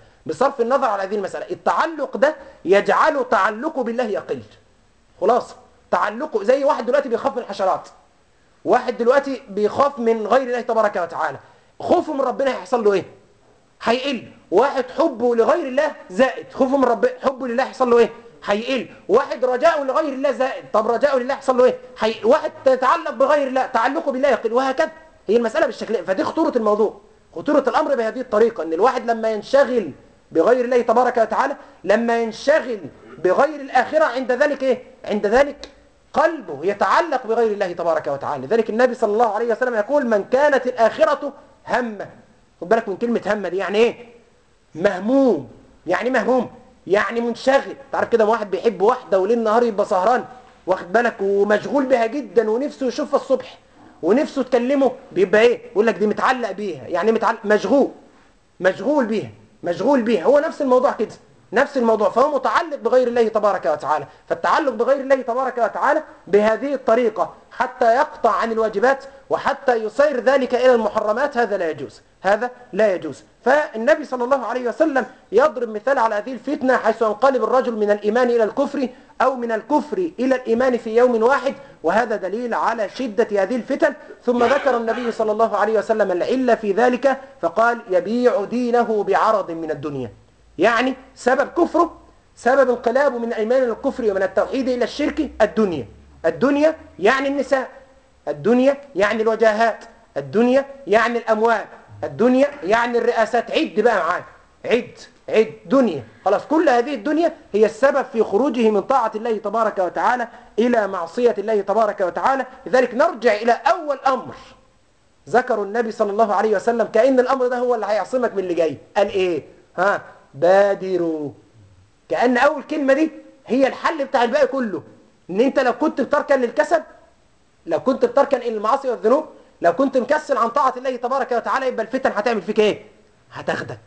التعلق ده يجعله تعلقه بالله يقل. خلاص، تعلقه زي واحد دلوقتي بيخاف من الحشرات، واحد دلوقتي بيخاف من غير الله تبارك وتعالى، خوفه من ربنا هيحصل له ايه؟ هيقل. واحد حبه لغير الله زائد، خوفه من ربنا، حبه لله هيحصل له ايه؟ هيقل. واحد رجاؤه لغير الله زائد، طب رجاؤه لله هيحصل له ايه؟ واحد تتعلق بغير الله تعلقه بالله يقل، وهكذا. هي المسألة بالشكل. فدي خطورة الموضوع، خطورة الأمر بهذه الطريقة، ان الواحد لما ينشغل بغير الله تبارك وتعالى، لما ينشغل بغير الآخرة، عند ذلك ايه؟ عند ذلك قلبه يتعلق بغير الله تبارك وتعالى. لذلك النبي صلى الله عليه وسلم يقول من كانت الآخرة همه. خد بالك من كلمة همه دي، يعني ايه؟ مهموم. يعني مهموم يعني منشغل. تعرف كده واحد بيحب واحدة وليل نهار يبقى سهران، واخد بالك، ومشغول بها جدا ونفسه يشوفها الصبح ونفسه تكلمه، بيبقى ايه؟ يقول لك دي متعلق بيها، يعني مشغول بيها. هو نفس الموضوع كده، نفس الموضوع. فهو متعلق بغير الله تبارك وتعالى. فالتعلق بغير الله تبارك وتعالى بهذه الطريقة حتى يقطع عن الواجبات وحتى يصير ذلك إلى المحرمات، هذا لا يجوز. فالنبي صلى الله عليه وسلم يضرب مثال على هذه الفتنة، حيث ينقلب الرجل من الإيمان إلى الكفر أو من الكفر إلى الإيمان في يوم واحد، وهذا دليل على شدة هذه الفتن. ثم ذكر النبي صلى الله عليه وسلم العلة في ذلك، فقال يبيع دينه بعرض من الدنيا. يعني سبب كفره، سبب انقلابه من الإيمان إلى الكفر ومن التوحيد إلى الشرك الدنيا يعني النساء، الدنيا يعني الوجاهات، الدنيا يعني الأموال، الدنيا يعني الرئاسات. عد بقى معاك، عد دنيا. خلاص، كل هذه الدنيا هي السبب في خروجه من طاعة الله تبارك وتعالى إلى معصية الله تبارك وتعالى. لذلك نرجع إلى أول أمر ذكروا النبي صلى الله عليه وسلم، كأن الأمر ده هو اللي هيعصمك من اللي جاي. قال إيه؟ بادروا. كأن أول كلمة دي هي الحل بتاع الباقي كله. إن أنت لو كنت بتركن للكسل، لو كنت بتركن إلى المعاصي والذنوب، لو كنت مكسل عن طاعة الله تبارك وتعالى، يبقى الفتن هتعمل فيك إيه؟ هتاخدك.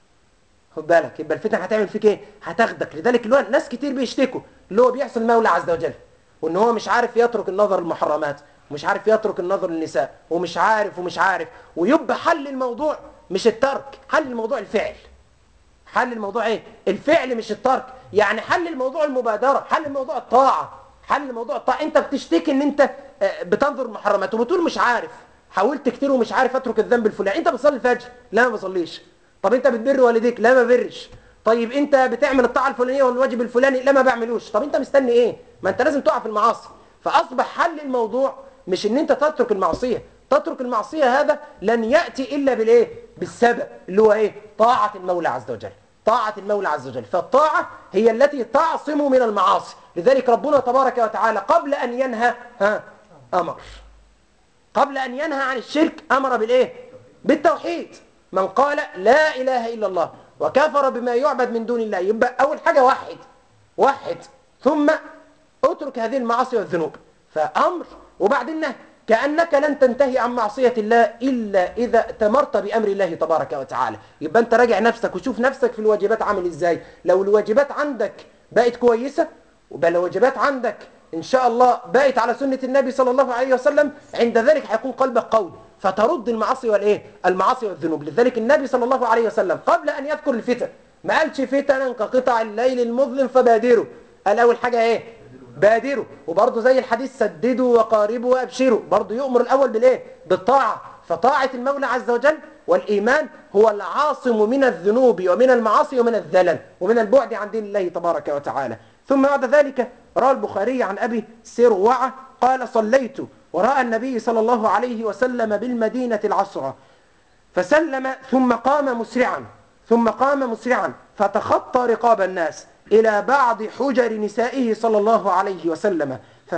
خد بالك، يبقى الفتن هتعمل فيك إيه؟ هتاخدك. لذلك اللي هو ناس كتير بيشتكوا اللي هو بيحصل المولى عز وجل، وإن هو مش عارف يترك النظر للمحرمات، ومش عارف يترك النظر للنساء، ومش عارف. ويبقى حل الموضوع مش الترك، حل الموضوع الفعل. حل الموضوع ايه؟ الفعل مش الترك. يعني حل الموضوع المبادرة، حل الموضوع الطاعة، انت بتشتكي ان انت بتنظر محرمات وبتقول مش عارف، حاولت كتير ومش عارف اترك الذنب الفلاني. انت بتصلي الفجر؟ لا ما بصليش. طب انت بتبر والديك؟ لا ما برش. طيب انت بتعمل الطاعة الفلانية والواجب الفلاني؟ لا ما بعملوش. طب انت مستني ايه؟ ما انت لازم تقع في المعاصي. فاصبح حل الموضوع مش ان انت تترك المعصية. تترك المعصية هذا لن يأتي الا بالايه؟ بالسبب اللي هو ايه؟ طاعة المولى عز وجل. طاعة المولى عز وجل. فالطاعة هي التي تعصم من المعاصي. لذلك ربنا تبارك وتعالى قبل أن ينهى أمر، قبل أن ينهى عن الشرك أمر بالإيه؟ بالتوحيد. من قال لا إله إلا الله وكفر بما يعبد من دون الله. يبقى أول حاجة وحد ثم اترك هذه المعاصي والذنوب، فأمر وبعدين نهي. كأنك لن تنتهي عن معصية الله إلا إذا اتمرت بأمر الله تبارك وتعالى. يبقى أنت راجع نفسك وشوف نفسك في الواجبات عامل إزاي. لو الواجبات عندك بقت كويسة، وبقى الواجبات عندك إن شاء الله بقت على سنة النبي صلى الله عليه وسلم، عند ذلك هيكون قلبك قوي فترد المعاصي المعاصي والذنوب. لذلك النبي صلى الله عليه وسلم قبل أن يذكر الفتن ما قالش فتنا كقطع الليل المظلم فبادروا، قال أول حاجة بادروا. وبرضه زي الحديث سددوا وقاربوا وابشروا، برضه يؤمر الاول بالطاعه. فطاعه المولى عز وجل والايمان هو العاصم من الذنوب ومن المعاصي ومن الذلل ومن البعد عن دين الله تبارك وتعالى. ثم بعد ذلك روى البخاري عن ابي سروعه قال صليت وراء النبي صلى الله عليه وسلم بالمدينه العصرة فسلم ثم قام مسرعا فتخطى رقاب الناس إلى بعض حجر نسائه صلى الله عليه وسلم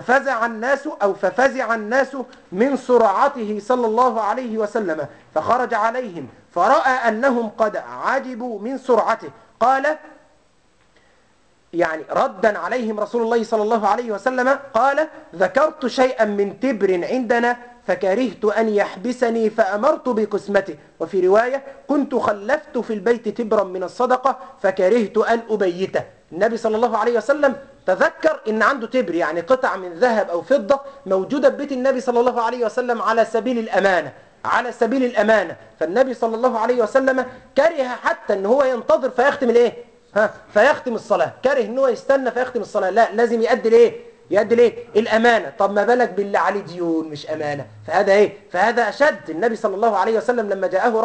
ففزع الناس من سرعته صلى الله عليه وسلم، فخرج عليهم فرأى أنهم قد عجبوا من سرعته. قال يعني ردا عليهم رسول الله صلى الله عليه وسلم قال ذكرت شيئا من تبر عندنا فكرهت أن يحبسني فأمرت بقسمته. وفي رواية كنت خلفت في البيت تبرا من الصدقة فكرهت أن أبيته. النبي صلى الله عليه وسلم تذكر إن عنده تبر يعني قطع من ذهب أو فضة موجودة ببيت النبي صلى الله عليه وسلم على سبيل الأمانة. فالنبي صلى الله عليه وسلم كره حتى أن هو ينتظر فيختم فيختم الصلاة، كره ان هو يستنى فيختم الصلاة، لا لازم يؤدي الأمانة. طب ما بالك باللي عليه ديون مش أمانة، فهذا أشد. النبي صلى الله عليه وسلم لما جاءه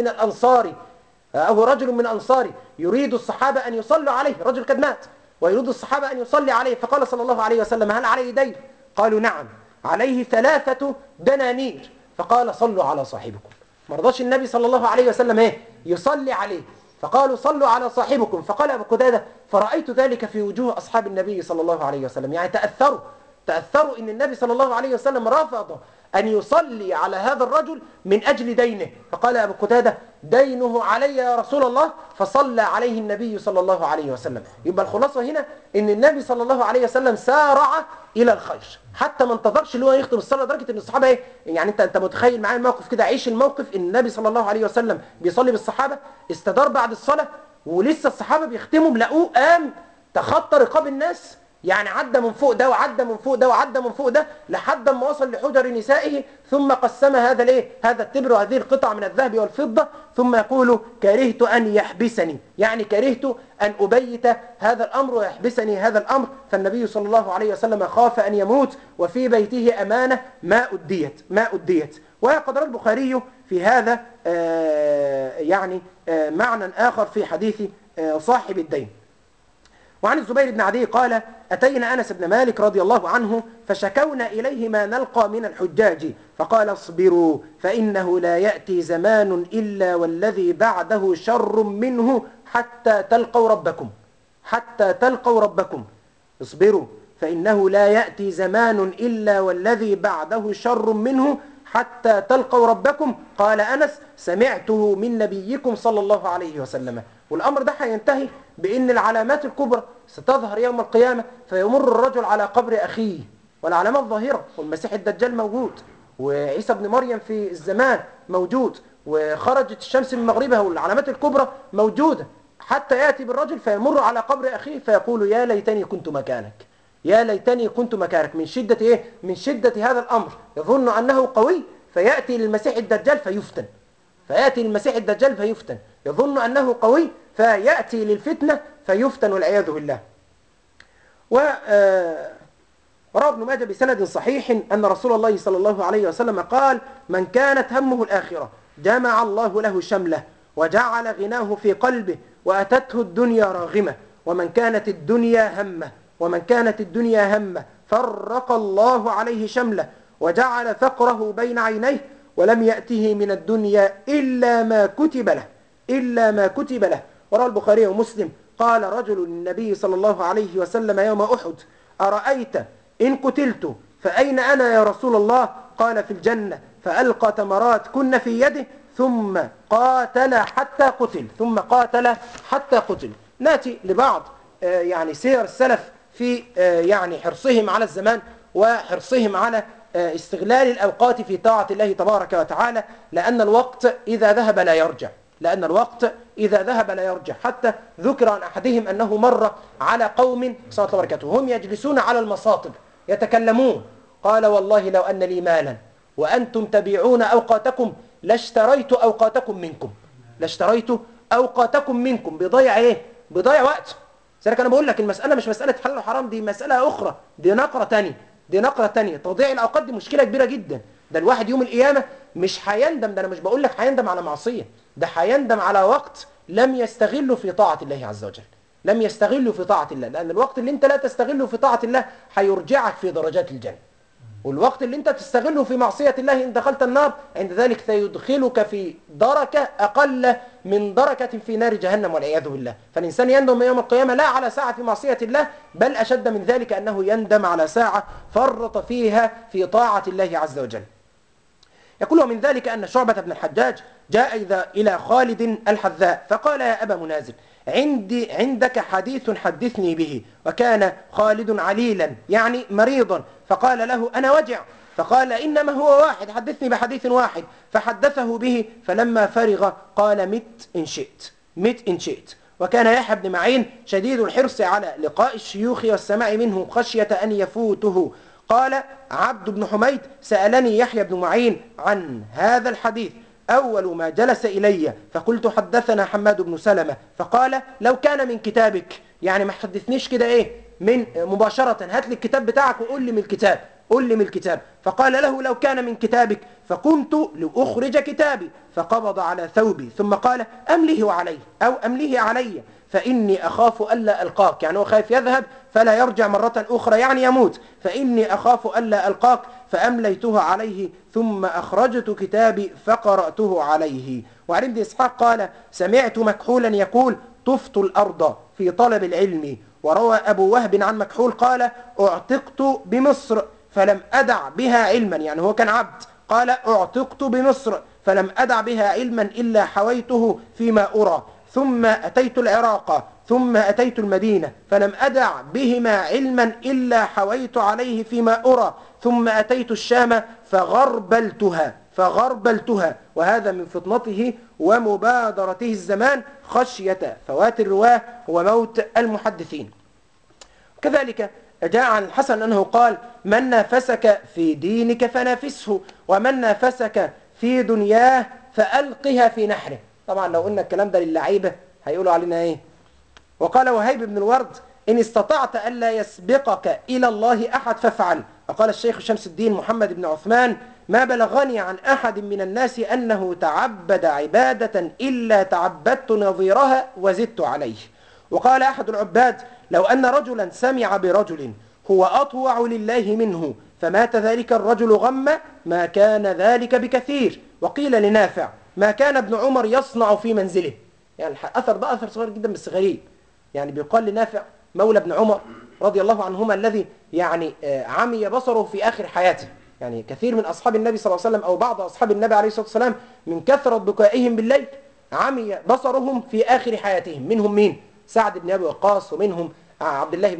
رجل من أنصاري يريد الصحابة أن يصلوا عليه، رجل قد مات ويريد الصحابة أن يصلي عليه، فقال صلى الله عليه وسلم هل عليه دين؟ قالوا نعم عليه 3 دنانير. فقال صلوا على صاحبكم. ما رضاش النبي صلى الله عليه وسلم يصلي عليه، فقالوا صلوا على صاحبكم. فقال أبو قتادة فرأيت ذلك في وجوه أصحاب النبي صلى الله عليه وسلم، يعني تأثروا إن النبي صلى الله عليه وسلم رفض أن يصلي على هذا الرجل من أجل دينه. فقال أبو قتادة دينه علي يا رسول الله، فصلى عليه النبي صلى الله عليه وسلم. يبقى الخلاصة هنا إن النبي صلى الله عليه وسلم سارع إلى الخير حتى ما انتظرش اللي هو يختم الصلاة، لدرجة إن الصحابة يعني أنت متخيل معايا الموقف كده، عيش الموقف إن النبي صلى الله عليه وسلم بيصلي بالصحابة، استدار بعد الصلاة ولسه الصحابة بيختموا، لقوه قام تخطى رقاب الناس، يعني عدى من فوق ده وعدى من فوق ده وعدى من فوق ده لحد ما وصل لحجر نسائه، ثم قسم هذا التبر وهذه القطع من الذهب والفضة، ثم يقول كرهت أن يحبسني، يعني كرهت أن أبيت هذا الأمر ويحبسني هذا الأمر. فالنبي صلى الله عليه وسلم خاف أن يموت وفي بيته أمانة ما أديت. وقد روى البخاري في هذا يعني معنى آخر في حديث صاحب الدين. وعن الزبير بن عدي قال أتينا أنس بن مالك رضي الله عنه فشكونا إليه ما نلقى من الحجاج فقال اصبروا فإنه لا يأتي زمان إلا والذي بعده شر منه حتى تلقوا ربكم. اصبروا فإنه لا يأتي زمان إلا والذي بعده شر منه حتى تلقوا ربكم. قال أنس سمعته من نبيكم صلى الله عليه وسلم. والأمر ده هينتهي بأن العلامات الكبرى ستظهر يوم القيامة، فيمر الرجل على قبر أخيه، والعلامات ظاهرة، والمسيح الدجال موجود، وعيسى بن مريم في الزمان موجود، وخرجت الشمس من مغربها، والعلامات الكبرى موجودة، حتى يأتي بالرجل فيمر على قبر أخيه فيقول يا ليتني كنت مكانك، من شدة هذا الأمر، يظن أنه قوي فيأتي للمسيح الدجال فيفتن، يظن أنه قوي فيأتي للفتنة فيفتن والعياذ بالله. وروى ابن ماجه بسند صحيح أن رسول الله صلى الله عليه وسلم قال من كانت همه الآخرة جمع الله له شمله وجعل غناه في قلبه وأتته الدنيا راغمة، ومن كانت الدنيا همه فرق الله عليه شمله وجعل فقره بين عينيه ولم يأته من الدنيا إلا ما كتب له. وروى البخاري ومسلم قال رجل للنبي صلى الله عليه وسلم يوم أحد أرأيت إن قتلت فأين أنا يا رسول الله؟ قال في الجنة، فألقى تمرات كن في يده ثم قاتل حتى قتل، ثم قاتل حتى قتل. نأتي لبعض يعني سير السلف في يعني حرصهم على الزمان وحرصهم على استغلال الأوقات في طاعة الله تبارك وتعالى، لأن الوقت إذا ذهب لا يرجع، لأن الوقت إذا ذهب لا يرجع. حتى ذكر عن أحدهم أنه مر على قوم صلى الله عليه وسلم هم يجلسون على المصاطب يتكلمون، قال والله لو أن لي مالا وأنتم تبيعون أوقاتكم لاشتريت أوقاتكم منكم، لاشتريت أوقاتكم منكم. بضيع إيه؟ بضيع وقت. لذلك أنا بقول لك المسألة مش مسألة حلال وحرام، دي مسألة أخرى، دي نقرة تانية، دي نقرة تانية. تضييع الأوقات دي مشكلة كبيرة جدا. ده الواحد يوم القيامة مش هيندم، ده أنا مش بقول لك هيندم على معصية، ده هيندم على وقت لم يستغله في طاعة الله عز وجل، لم يستغله في طاعة الله، لأن الوقت اللي أنت لا تستغله في طاعة الله هيرجعك في درجات الجنة، والوقت اللي انت تستغله في معصية الله إن دخلت النار عند ذلك سيدخلك في دركة أقل من دركة في نار جهنم والعياذ بالله. فالإنسان يندم يوم القيامة لا على ساعة في معصية الله، بل أشد من ذلك أنه يندم على ساعة فرط فيها في طاعة الله عز وجل. يقول ومن ذلك أن شعبة بن الحجاج جاء إلى خالد الحذاء فقال يا أبا منازل عندك حديث حدثني به. وكان خالد عليلا يعني مريضا، فقال له أنا وجع، فقال إنما هو واحد، حدثني بحديث واحد. فحدثه به، فلما فرغ قال مت إن شئت، مت إن شئت. وكان يحيى بن معين شديد الحرص على لقاء الشيوخ والسماع منهم خشية أن يفوته. قال عبد بن حميد سألني يحيى بن معين عن هذا الحديث أول ما جلس إلي، فقلت حدثنا حماد بن سلمة، فقال لو كان من كتابك، يعني ما حدثنيش كده إيه من مباشرة، هات لي الكتاب بتاعك وقول لي من الكتاب، قل لي من الكتاب. فقال له لو كان من كتابك، فقمت لأخرج كتابي فقبض على ثوبي ثم قال أمله علي أو أمله علي فإني أخاف ألا ألقاك، يعني هو خايف يذهب فلا يرجع مرة أخرى يعني يموت، فإني أخاف ألا ألقاك، فأمليته عليه ثم أخرجت كتابي فقرأته عليه. وعن ابن إسحاق قال سمعت مكحولا يقول طفت الأرض في طلب العلم. وروى أبو وهب عن مكحول قال اعتقت بمصر فلم أدع بها علما، يعني هو كان عبد، قال اعتقت بمصر فلم أدع بها علما إلا حويته فيما أرى، ثم أتيت العراق ثم أتيت المدينة فلم أدع بهما علما إلا حويت عليه فيما أرى، ثم أتيت الشام فغربلتها. وهذا من فطنته ومبادرته الزمان خشية فوات الرواه وموت المحدثين. كذلك جاء عن الحسن أنه قال من نافسك في دينك فنافسه، ومن نافسك في دنياه فألقها في نحره. طبعا لو قلنا الكلام ده للعيبة هيقولوا علينا ايه. وقال وهيب بن الورد إن استطعت ألا يسبقك إلى الله أحد فافعل. وقال الشيخ شمس الدين محمد بن عثمان ما بلغني عن أحد من الناس أنه تعبد عبادة إلا تعبدت نظيرها وزدت عليه. وقال أحد العباد لو أن رجلا سمع برجل هو أطوع لله منه فمات ذلك الرجل غم ما كان ذلك بكثير. وقيل لنافع ما كان ابن عمر يصنع في منزله، يعني أثر ده أثر صغير جدا بس غريب. يعني بيقال لنافع مولى ابن عمر رضي الله عنهما الذي يعني عمي بصره في آخر حياته، يعني كثير من أصحاب النبي صلى الله عليه وسلم أو بعض أصحاب النبي عليه الصلاة والسلام من كثرة بكائهم بالليل عمي بصرهم في آخر حياتهم. منهم مين؟ سعد بن أبي وقاص، ومنهم عبد الله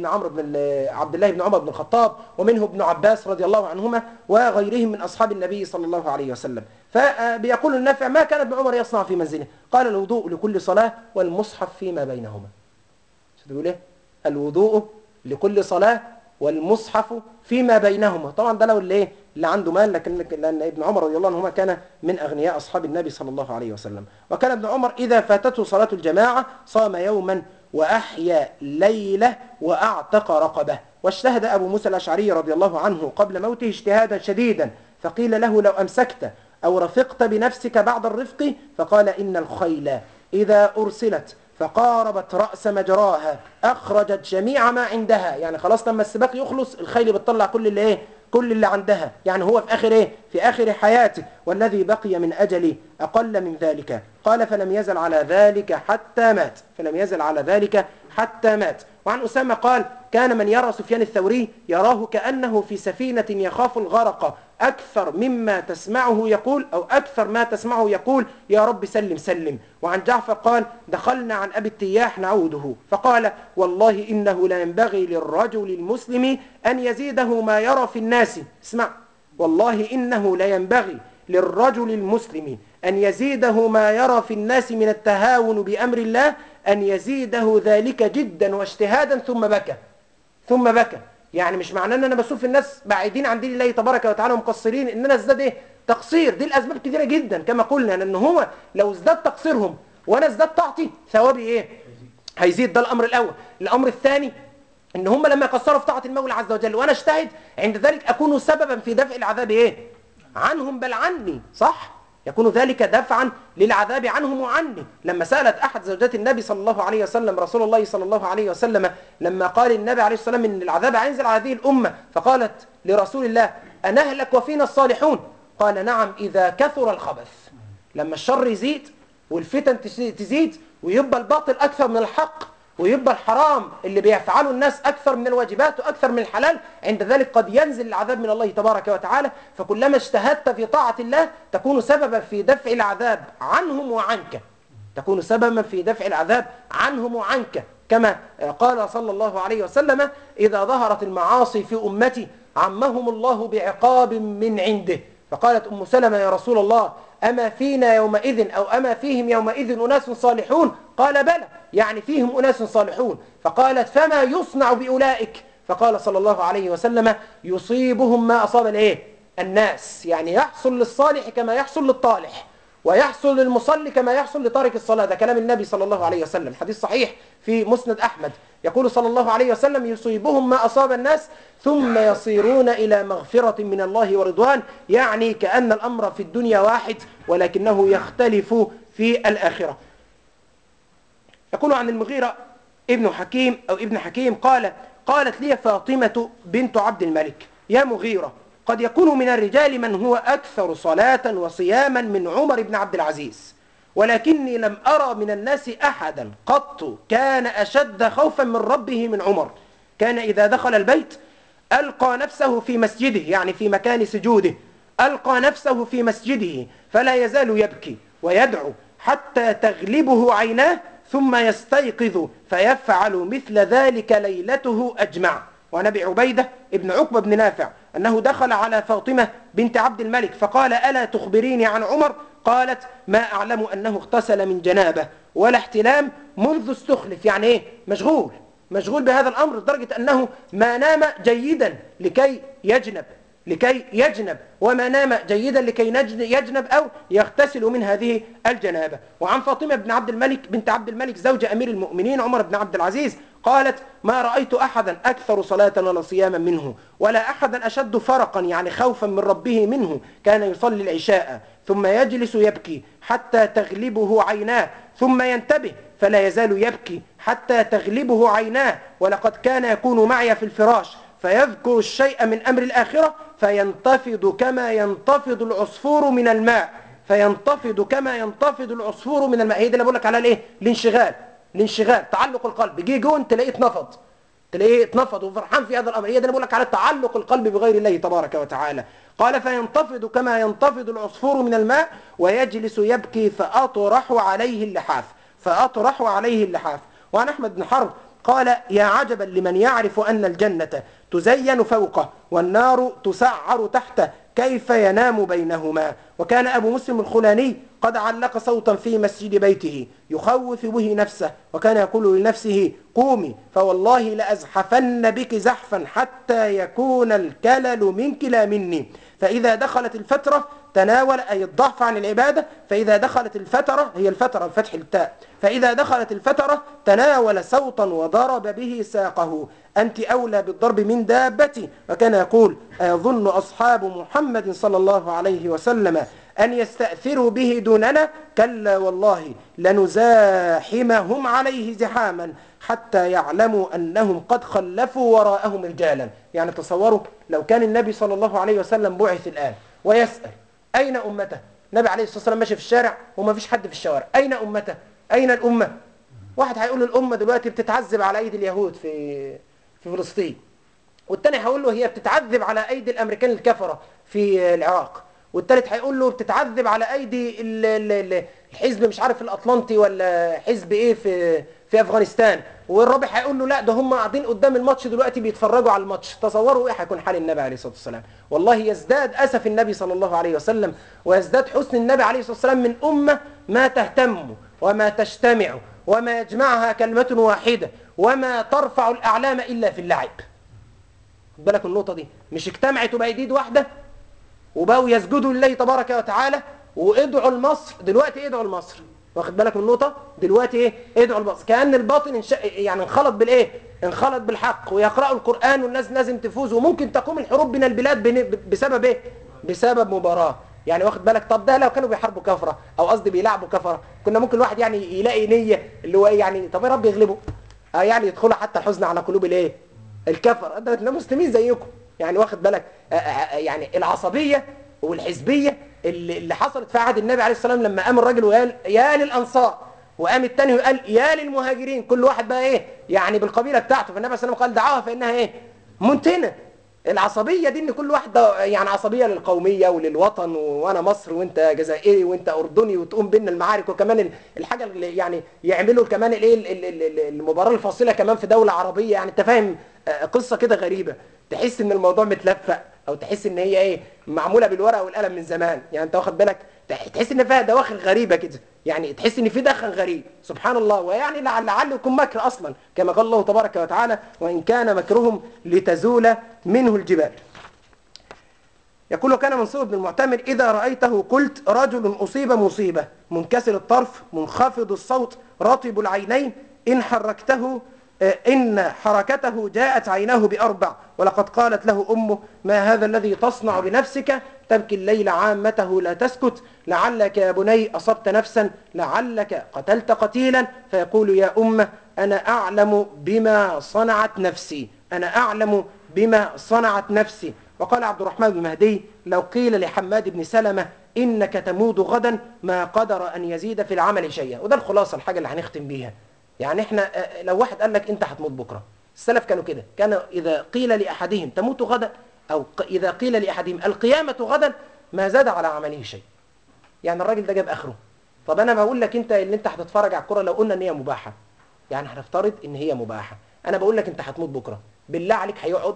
بن عمر بن الخطاب، ومنه ابن عباس رضي الله عنهما وغيرهم من أصحاب النبي صلى الله عليه وسلم. فبيقول النافع ما كان ابن عمر يصنع في منزله؟ قال الوضوء لكل صلاة والمصحف فيما بينهما. تقول ايه؟ الوضوء لكل صلاة والمصحف فيما بينهما. طبعا ده لو اللي عنده مال، لأن ابن عمر رضي الله عنهما كان من أغنياء أصحاب النبي صلى الله عليه وسلم. وكان ابن عمر إذا فاتته صلاة الجماعة صام يوما وأحيا ليلة وأعتق رقبة. واجتهد أبو موسى الأشعري رضي الله عنه قبل موته اجتهادا شديدا، فقيل له لو أمسكت أو رفقت بنفسك بعد الرفق، فقال إن الخيل إذا أرسلت فقاربت رأس مجراها أخرجت جميع ما عندها، يعني خلاص لما السباق يخلص الخيل بتطلع كل اللي عندها، يعني هو في آخر في آخر حياته، والذي بقي من أجلي أقل من ذلك. قال فلم يزل على ذلك حتى مات، فلم يزل على ذلك حتى مات. وعن أسامة قال كان من يرى سفيان الثوري يراه كأنه في سفينة يخاف الغرق أكثر مما تسمعه يقول، أو أكثر ما تسمعه يقول يا رب سلم سلم. وعن جعفر قال دخلنا عن أبي التياح نعوده فقال والله إنه لا ينبغي للرجل المسلم أن يزيده ما يرى في الناس. اسمع، والله إنه لا ينبغي للرجل المسلم أن يزيده ما يرى في الناس من التهاون بأمر الله أن يزيده ذلك جدا واجتهادا ثم بكى. ثم بكى يعني مش معناه ان انا بشوف الناس بعيدين عن دين الله تبارك وتعالى ومقصرين ان انا ازداد ايه تقصير. دي الاسباب كثيره جدا كما قلنا، لان هو لو ازداد تقصيرهم وانا ازداد طاعتي ثوابي ايه هيزيد. ده الامر الاول. الامر الثاني ان هم لما يقصروا في طاعه المولى عز وجل وانا اجتهد عند ذلك اكون سببا في دفع العذاب ايه عنهم بل عني. صح، يكون ذلك دفعا للعذاب عنهم وعني. لما سألت أحد زوجات النبي صلى الله عليه وسلم رسول الله صلى الله عليه وسلم لما قال النبي عليه الصلاة والسلام إن العذاب هينزل على هذه الأمة، فقالت لرسول الله أنهلك وفينا الصالحون؟ قال نعم إذا كثر الخبث. لما الشر يزيد والفتن تزيد ويبقى الباطل أكثر من الحق ويبقى الحرام اللي بيفعله الناس أكثر من الواجبات وأكثر من الحلال، عند ذلك قد ينزل العذاب من الله تبارك وتعالى. فكلما اجتهدت في طاعة الله تكون سببا في دفع العذاب عنهم وعنك، تكون سببا في دفع العذاب عنهم وعنك. كما قال صلى الله عليه وسلم إذا ظهرت المعاصي في أمتي عمهم الله بعقاب من عنده. فقالت أم سلمة يا رسول الله أما فينا يومئذ أو أما فيهم يومئذ أناس صالحون؟ قال بلى، يعني فيهم أناس صالحون. فقالت فما يصنع بأولئك؟ فقال صلى الله عليه وسلم يصيبهم ما أصاب الإيه الناس، يعني يحصل للصالح كما يحصل للطالح ويحصل للمصلي كما يحصل لتارك الصلاة. ده كلام النبي صلى الله عليه وسلم، حديث صحيح في مسند أحمد. يقول صلى الله عليه وسلم يصيبهم ما أصاب الناس ثم يصيرون إلى مغفرة من الله ورضوان، يعني كأن الأمر في الدنيا واحد ولكنه يختلف في الآخرة. يقول عن المغيرة ابن حكيم قالت لي فاطمة بنت عبد الملك يا مغيرة قد يكون من الرجال من هو أكثر صلاة وصياما من عمر بن عبد العزيز، ولكني لم أرى من الناس أحدا قط كان أشد خوفا من ربه من عمر. كان إذا دخل البيت ألقى نفسه في مسجده، يعني في مكان سجوده، ألقى نفسه في مسجده فلا يزال يبكي ويدعو حتى تغلبه عيناه ثم يستيقظ فيفعل مثل ذلك ليلته أجمع. وعن أبي عبيدة ابن عقبة بن نافع أنه دخل على فاطمة بنت عبد الملك فقال ألا تخبريني عن عمر؟ قالت ما أعلم أنه اغتسل من جنابه ولا احتلام منذ استخلف، يعني إيه مشغول بهذا الأمر لدرجة أنه ما نام جيدا لكي يجنب وما نام جيدا لكي يجنب أو يغتسل من هذه الجنابة. وعن فاطمة بنت عبد الملك زوج أمير المؤمنين عمر بن عبد العزيز قالت ما رأيت أحدا أكثر صلاة ولا صياما منه ولا أحدا أشد فرقا، يعني خوفا من ربه منه. كان يصلي العشاء ثم يجلس يبكي حتى تغلبه عيناه ثم ينتبه فلا يزال يبكي حتى تغلبه عيناه. ولقد كان يكون معي في الفراش فيذكر الشيء من أمر الآخرة فينتفض كما ينتفض العصفور من الماء، فينتفض كما ينتفض العصفور من الماء. هي دي اللي بقول لك على الايه الانشغال تعلق القلب. يجي جون تلاقيه اتنفض وفرحان في هذا الامر. هي ده اللي بقول لك على تعلق القلب بغير الله تبارك وتعالى. قال فينتفض كما ينتفض العصفور من الماء ويجلس يبكي فأطرح عليه اللحاف. وعن أحمد بن حرب قال يا عجبا لمن يعرف أن الجنة تزين فوقه والنار تسعر تحته كيف ينام بينهما. وكان أبو مسلم الخلاني قد علق صوتا في مسجد بيته يخوف به نفسه وكان يقول لنفسه قومي فوالله لأزحفن بك زحفا حتى يكون الكلل منك لا مني. فإذا دخلت الفترة تناول أي الضعف عن العبادة. فإذا دخلت الفترة هي الفترة الفتح التاء، فإذا دخلت الفترة تناول صوتا وضرب به ساقه أنت أولى بالضرب من دابتي. وكان يقول أيظن أصحاب محمد صلى الله عليه وسلم أن يستأثروا به دوننا؟ كلا والله لنزاحمهم عليه زحاما حتى يعلموا أنهم قد خلفوا وراءهم رجالا. يعني تصوروا لو كان النبي صلى الله عليه وسلم بعث الآن ويسأل أين أمته؟ النبي عليه الصلاة والسلام ماشي في الشارع وما فيش حد في الشوارع، أين أمته؟ أين الأمة؟ واحد هيقول الأمة دلوقتي بتتعذب على أيدي اليهود في فلسطين، والتاني هيقول له هي بتتعذب على ايدي الامريكان الكفره في العراق، والتالت هيقول له بتتعذب على ايدي الحزب مش عارف الاطلنطي ولا حزب ايه في افغانستان، والرابع هيقول له لا ده هم قاعدين قدام الماتش دلوقتي بيتفرجوا على الماتش. تصوروا ايه هيكون حال النبي عليه الصلاه والسلام. والله يزداد اسف النبي صلى الله عليه وسلم ويزداد حسن النبي عليه الصلاه والسلام من امه ما تهتم وما تجتمع وما يجمعها كلمه واحده وما ترفع الاعلام الا في اللعب. خد بالك من النقطه دي، مش اجتمعت وبقت ايد واحده وبقوا يسجدوا لله تبارك وتعالى وادعوا لمصر. دلوقتي ادعوا لمصر، واخد بالك من النقطه، دلوقتي ايه ادعوا لمصر، كأن الباطل يعني انخلط بالايه، انخلط بالحق، ويقرأوا القرآن والناس لازم تفوز، وممكن تقوم الحروب بين البلاد بسبب ايه، بسبب مباراة. يعني واخد بالك، طب ده لو كانوا بيحاربوا كفرة او قصدي بيلعبوا كفرة كنا ممكن الواحد يعني يلاقي نية اللي هو ايه يعني، طب يا رب يغلبوا، يعني يدخلوا حتى الحزن على قلوب الايه، الكفر، ده احنا مسلمين زيكم. يعني واخد بالك يعني العصبية والحزبية اللي حصلت في عهد النبي عليه السلام، لما قام الراجل وقال يا للأنصار، وقام التاني وقال يا للمهاجرين، كل واحد بقى ايه يعني بالقبيلة بتاعته، فالنبي عليه السلام قال دعوها فإنها ايه منتنة. العصبية دي ان كل واحد يعني عصبية للقومية وللوطن، وانا مصر وانت جزائري وانت اردني، وتقوم بينا المعارك، وكمان الحاجة اللي يعني يعملوا كمان الايه المباراة الفاصلة كمان في دولة عربية، يعني انت فاهم قصة كده غريبة، تحس ان الموضوع متلفق، او تحس ان هي ايه معمولة بالورقة والقلم من زمان، يعني انت واخد بالك، تحس ان فيها دواخل غريبة كده، يعني تحس ان في دخن غريب سبحان الله، ويعني لعله يكون مكر اصلا، كما قال الله تبارك وتعالى وان كان مكرهم لتزول منه الجبال. يقول كان منصور بن المعتمر إذا رأيته قلت رجل أصيب مصيبة منكسر الطرف منخفض الصوت رطب العينين إن حركته إن حركته جاءت عيناه بأربع، ولقد قالت له أمه ما هذا الذي تصنع بنفسك تبكي الليل عامته لا تسكت لعلك يا بني أصبت نفسا لعلك قتلت قتيلا، فيقول يا أمه أنا أعلم بما صنعت نفسي، أنا أعلم بما صنعت نفسي. وقال عبد الرحمن بن مهدي لو قيل لحماد بن سلمة إنك تموت غدا ما قدر أن يزيد في العمل شيئا. وده الخلاصة الحاجة اللي هنختم بيها، يعني احنا لو واحد قال لك انت هتموت بكرة، السلف كانوا كده، كانوا إذا قيل لأحدهم تموت غدا أو إذا قيل لأحدهم القيامة غدا ما زاد على عمله شيء. يعني الراجل ده جاب آخره. طب أنا بقول لك انت اللي انت هتتفرج على الكرة، لو قلنا ان هي مباحة، يعني هنفترض ان هي مباحة، انا بقول لك انت هتموت بكرة، بالله عليك هيقعد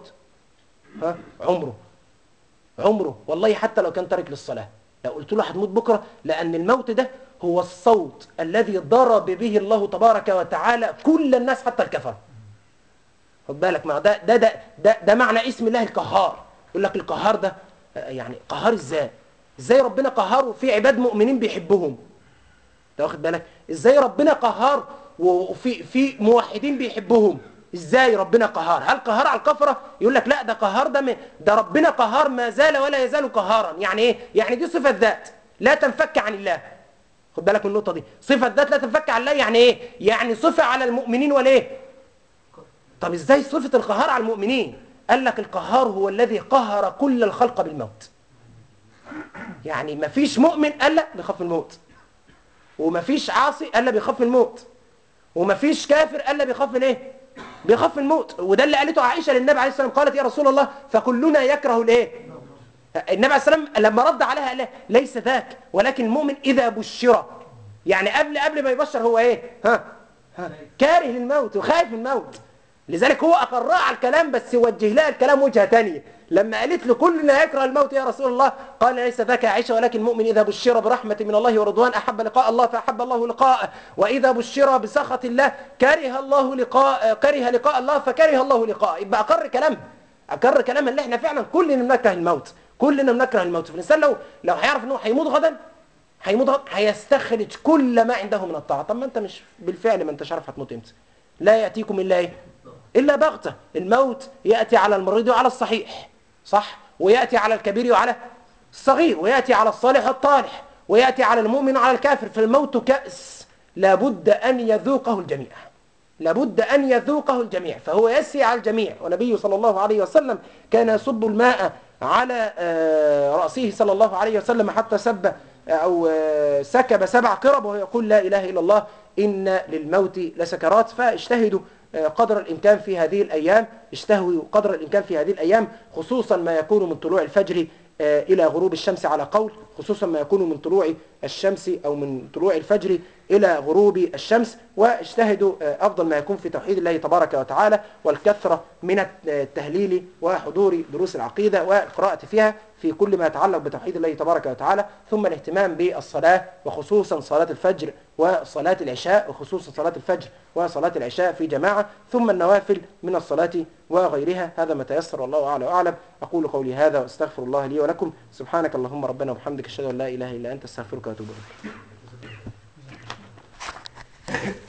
عمره، عمره والله حتى لو كان تارك للصلاة، لو قلت له هتموت بكرة، لأن الموت ده هو الصوت الذي ضرب به الله تبارك وتعالى كل الناس حتى الكفر. خد بالك، ما ده معنى اسم الله القهار. يقول لك القهار ده يعني قهار ازاي؟ ازاي ربنا قهار وفي عباد مؤمنين بيحبهم؟ انت واخد بالك ازاي ربنا قهار وفي موحدين بيحبهم؟ ازاي ربنا قهار؟ هل قهار على الكفره؟ يقول لك لا، ده قهار، ده ربنا قهار ما زال ولا يزال قهارا. يعني ايه؟ يعني دي صفه ذات لا تنفك عن الله. خد بالك من النقطه دي، صفه ذات لا تنفك عن الله، يعني ايه؟ يعني صفه على المؤمنين وليه. طب ازاي صفه القهار على المؤمنين؟ قال لك القهار هو الذي قهر كل الخلق بالموت. يعني ما فيش مؤمن الا بيخاف من الموت، ومفيش عاصي الا بيخاف من الموت، ومفيش كافر الا بيخاف من ايه؟ بيخاف من الموت. وده اللي قالته عائشه للنبي عليه السلام، قالت يا رسول الله فكلنا يكره الايه؟ النبي عليه السلام لما رد عليها قال ليس ذاك، ولكن المؤمن اذا بشر، يعني قبل ما يبشر هو ايه؟ كاره للموت وخايف من الموت. لذلك هو اقرها على الكلام، بس وجه لها الكلام وجهه ثانيه. لما قالت له كلنا يكره الموت يا رسول الله، قال ليس ذاك يا عائشه، ولكن المؤمن اذا بشر برحمه من الله ورضوان احب لقاء الله فاحب الله لقاءه، واذا بشر بسخط الله كره لقاء الله فكره الله لقاءه. يبقى اقر كلام اللي احنا فعلا كلنا بنكره الموت، كلنا بنكره الموت. فالانسان لو هيعرف انه هيموت غدا، هيستخرج كل ما عنده من الطاعه. طب ما انت مش بالفعل، ما انتش عارف هتموت امتى. لا ياتيكم الا ايه؟ الا بغته. الموت ياتي على المريض وعلى الصحيح، صح، وياتي على الكبير وعلى الصغير، وياتي على الصالح والطالح، وياتي على المؤمن وعلى الكافر. فالموت كأس لابد ان يذوقه الجميع، لابد أن يذوقه الجميع، فهو يسري على الجميع. ونبي صلى الله عليه وسلم كان يصب الماء على رأسه صلى الله عليه وسلم حتى سب أو سكب 7 قرب وهو يقول لا إله إلا الله إن للموت لسكرات. فاجتهدوا قدر الإمكان في هذه الأيام، اجتهدوا قدر الإمكان في هذه الأيام، خصوصا ما يكون من طلوع الفجر إلى غروب الشمس على قول، خصوصا ما يكون من طلوع الشمس أو من طلوع الفجر إلى غروب الشمس. واجتهدوا أفضل ما يكون في توحيد الله تبارك وتعالى، والكثرة من التهليل وحضور دروس العقيدة والقراءة فيها في كل ما يتعلق بتوحيد الله تبارك وتعالى. ثم الاهتمام بالصلاة، وخصوصا صلاة الفجر وصلاة العشاء، وخصوصا صلاة الفجر وصلاة العشاء في جماعة، ثم النوافل من الصلاة وغيرها. هذا ما تيسر، والله أعلى وأعلم. أقول قولي هذا وأستغفر الله لي ولكم. سبحانك اللهم ربنا وبحمدك، أشهد أن لا إله إلا أنت، أستغفرك وأتوب إليك.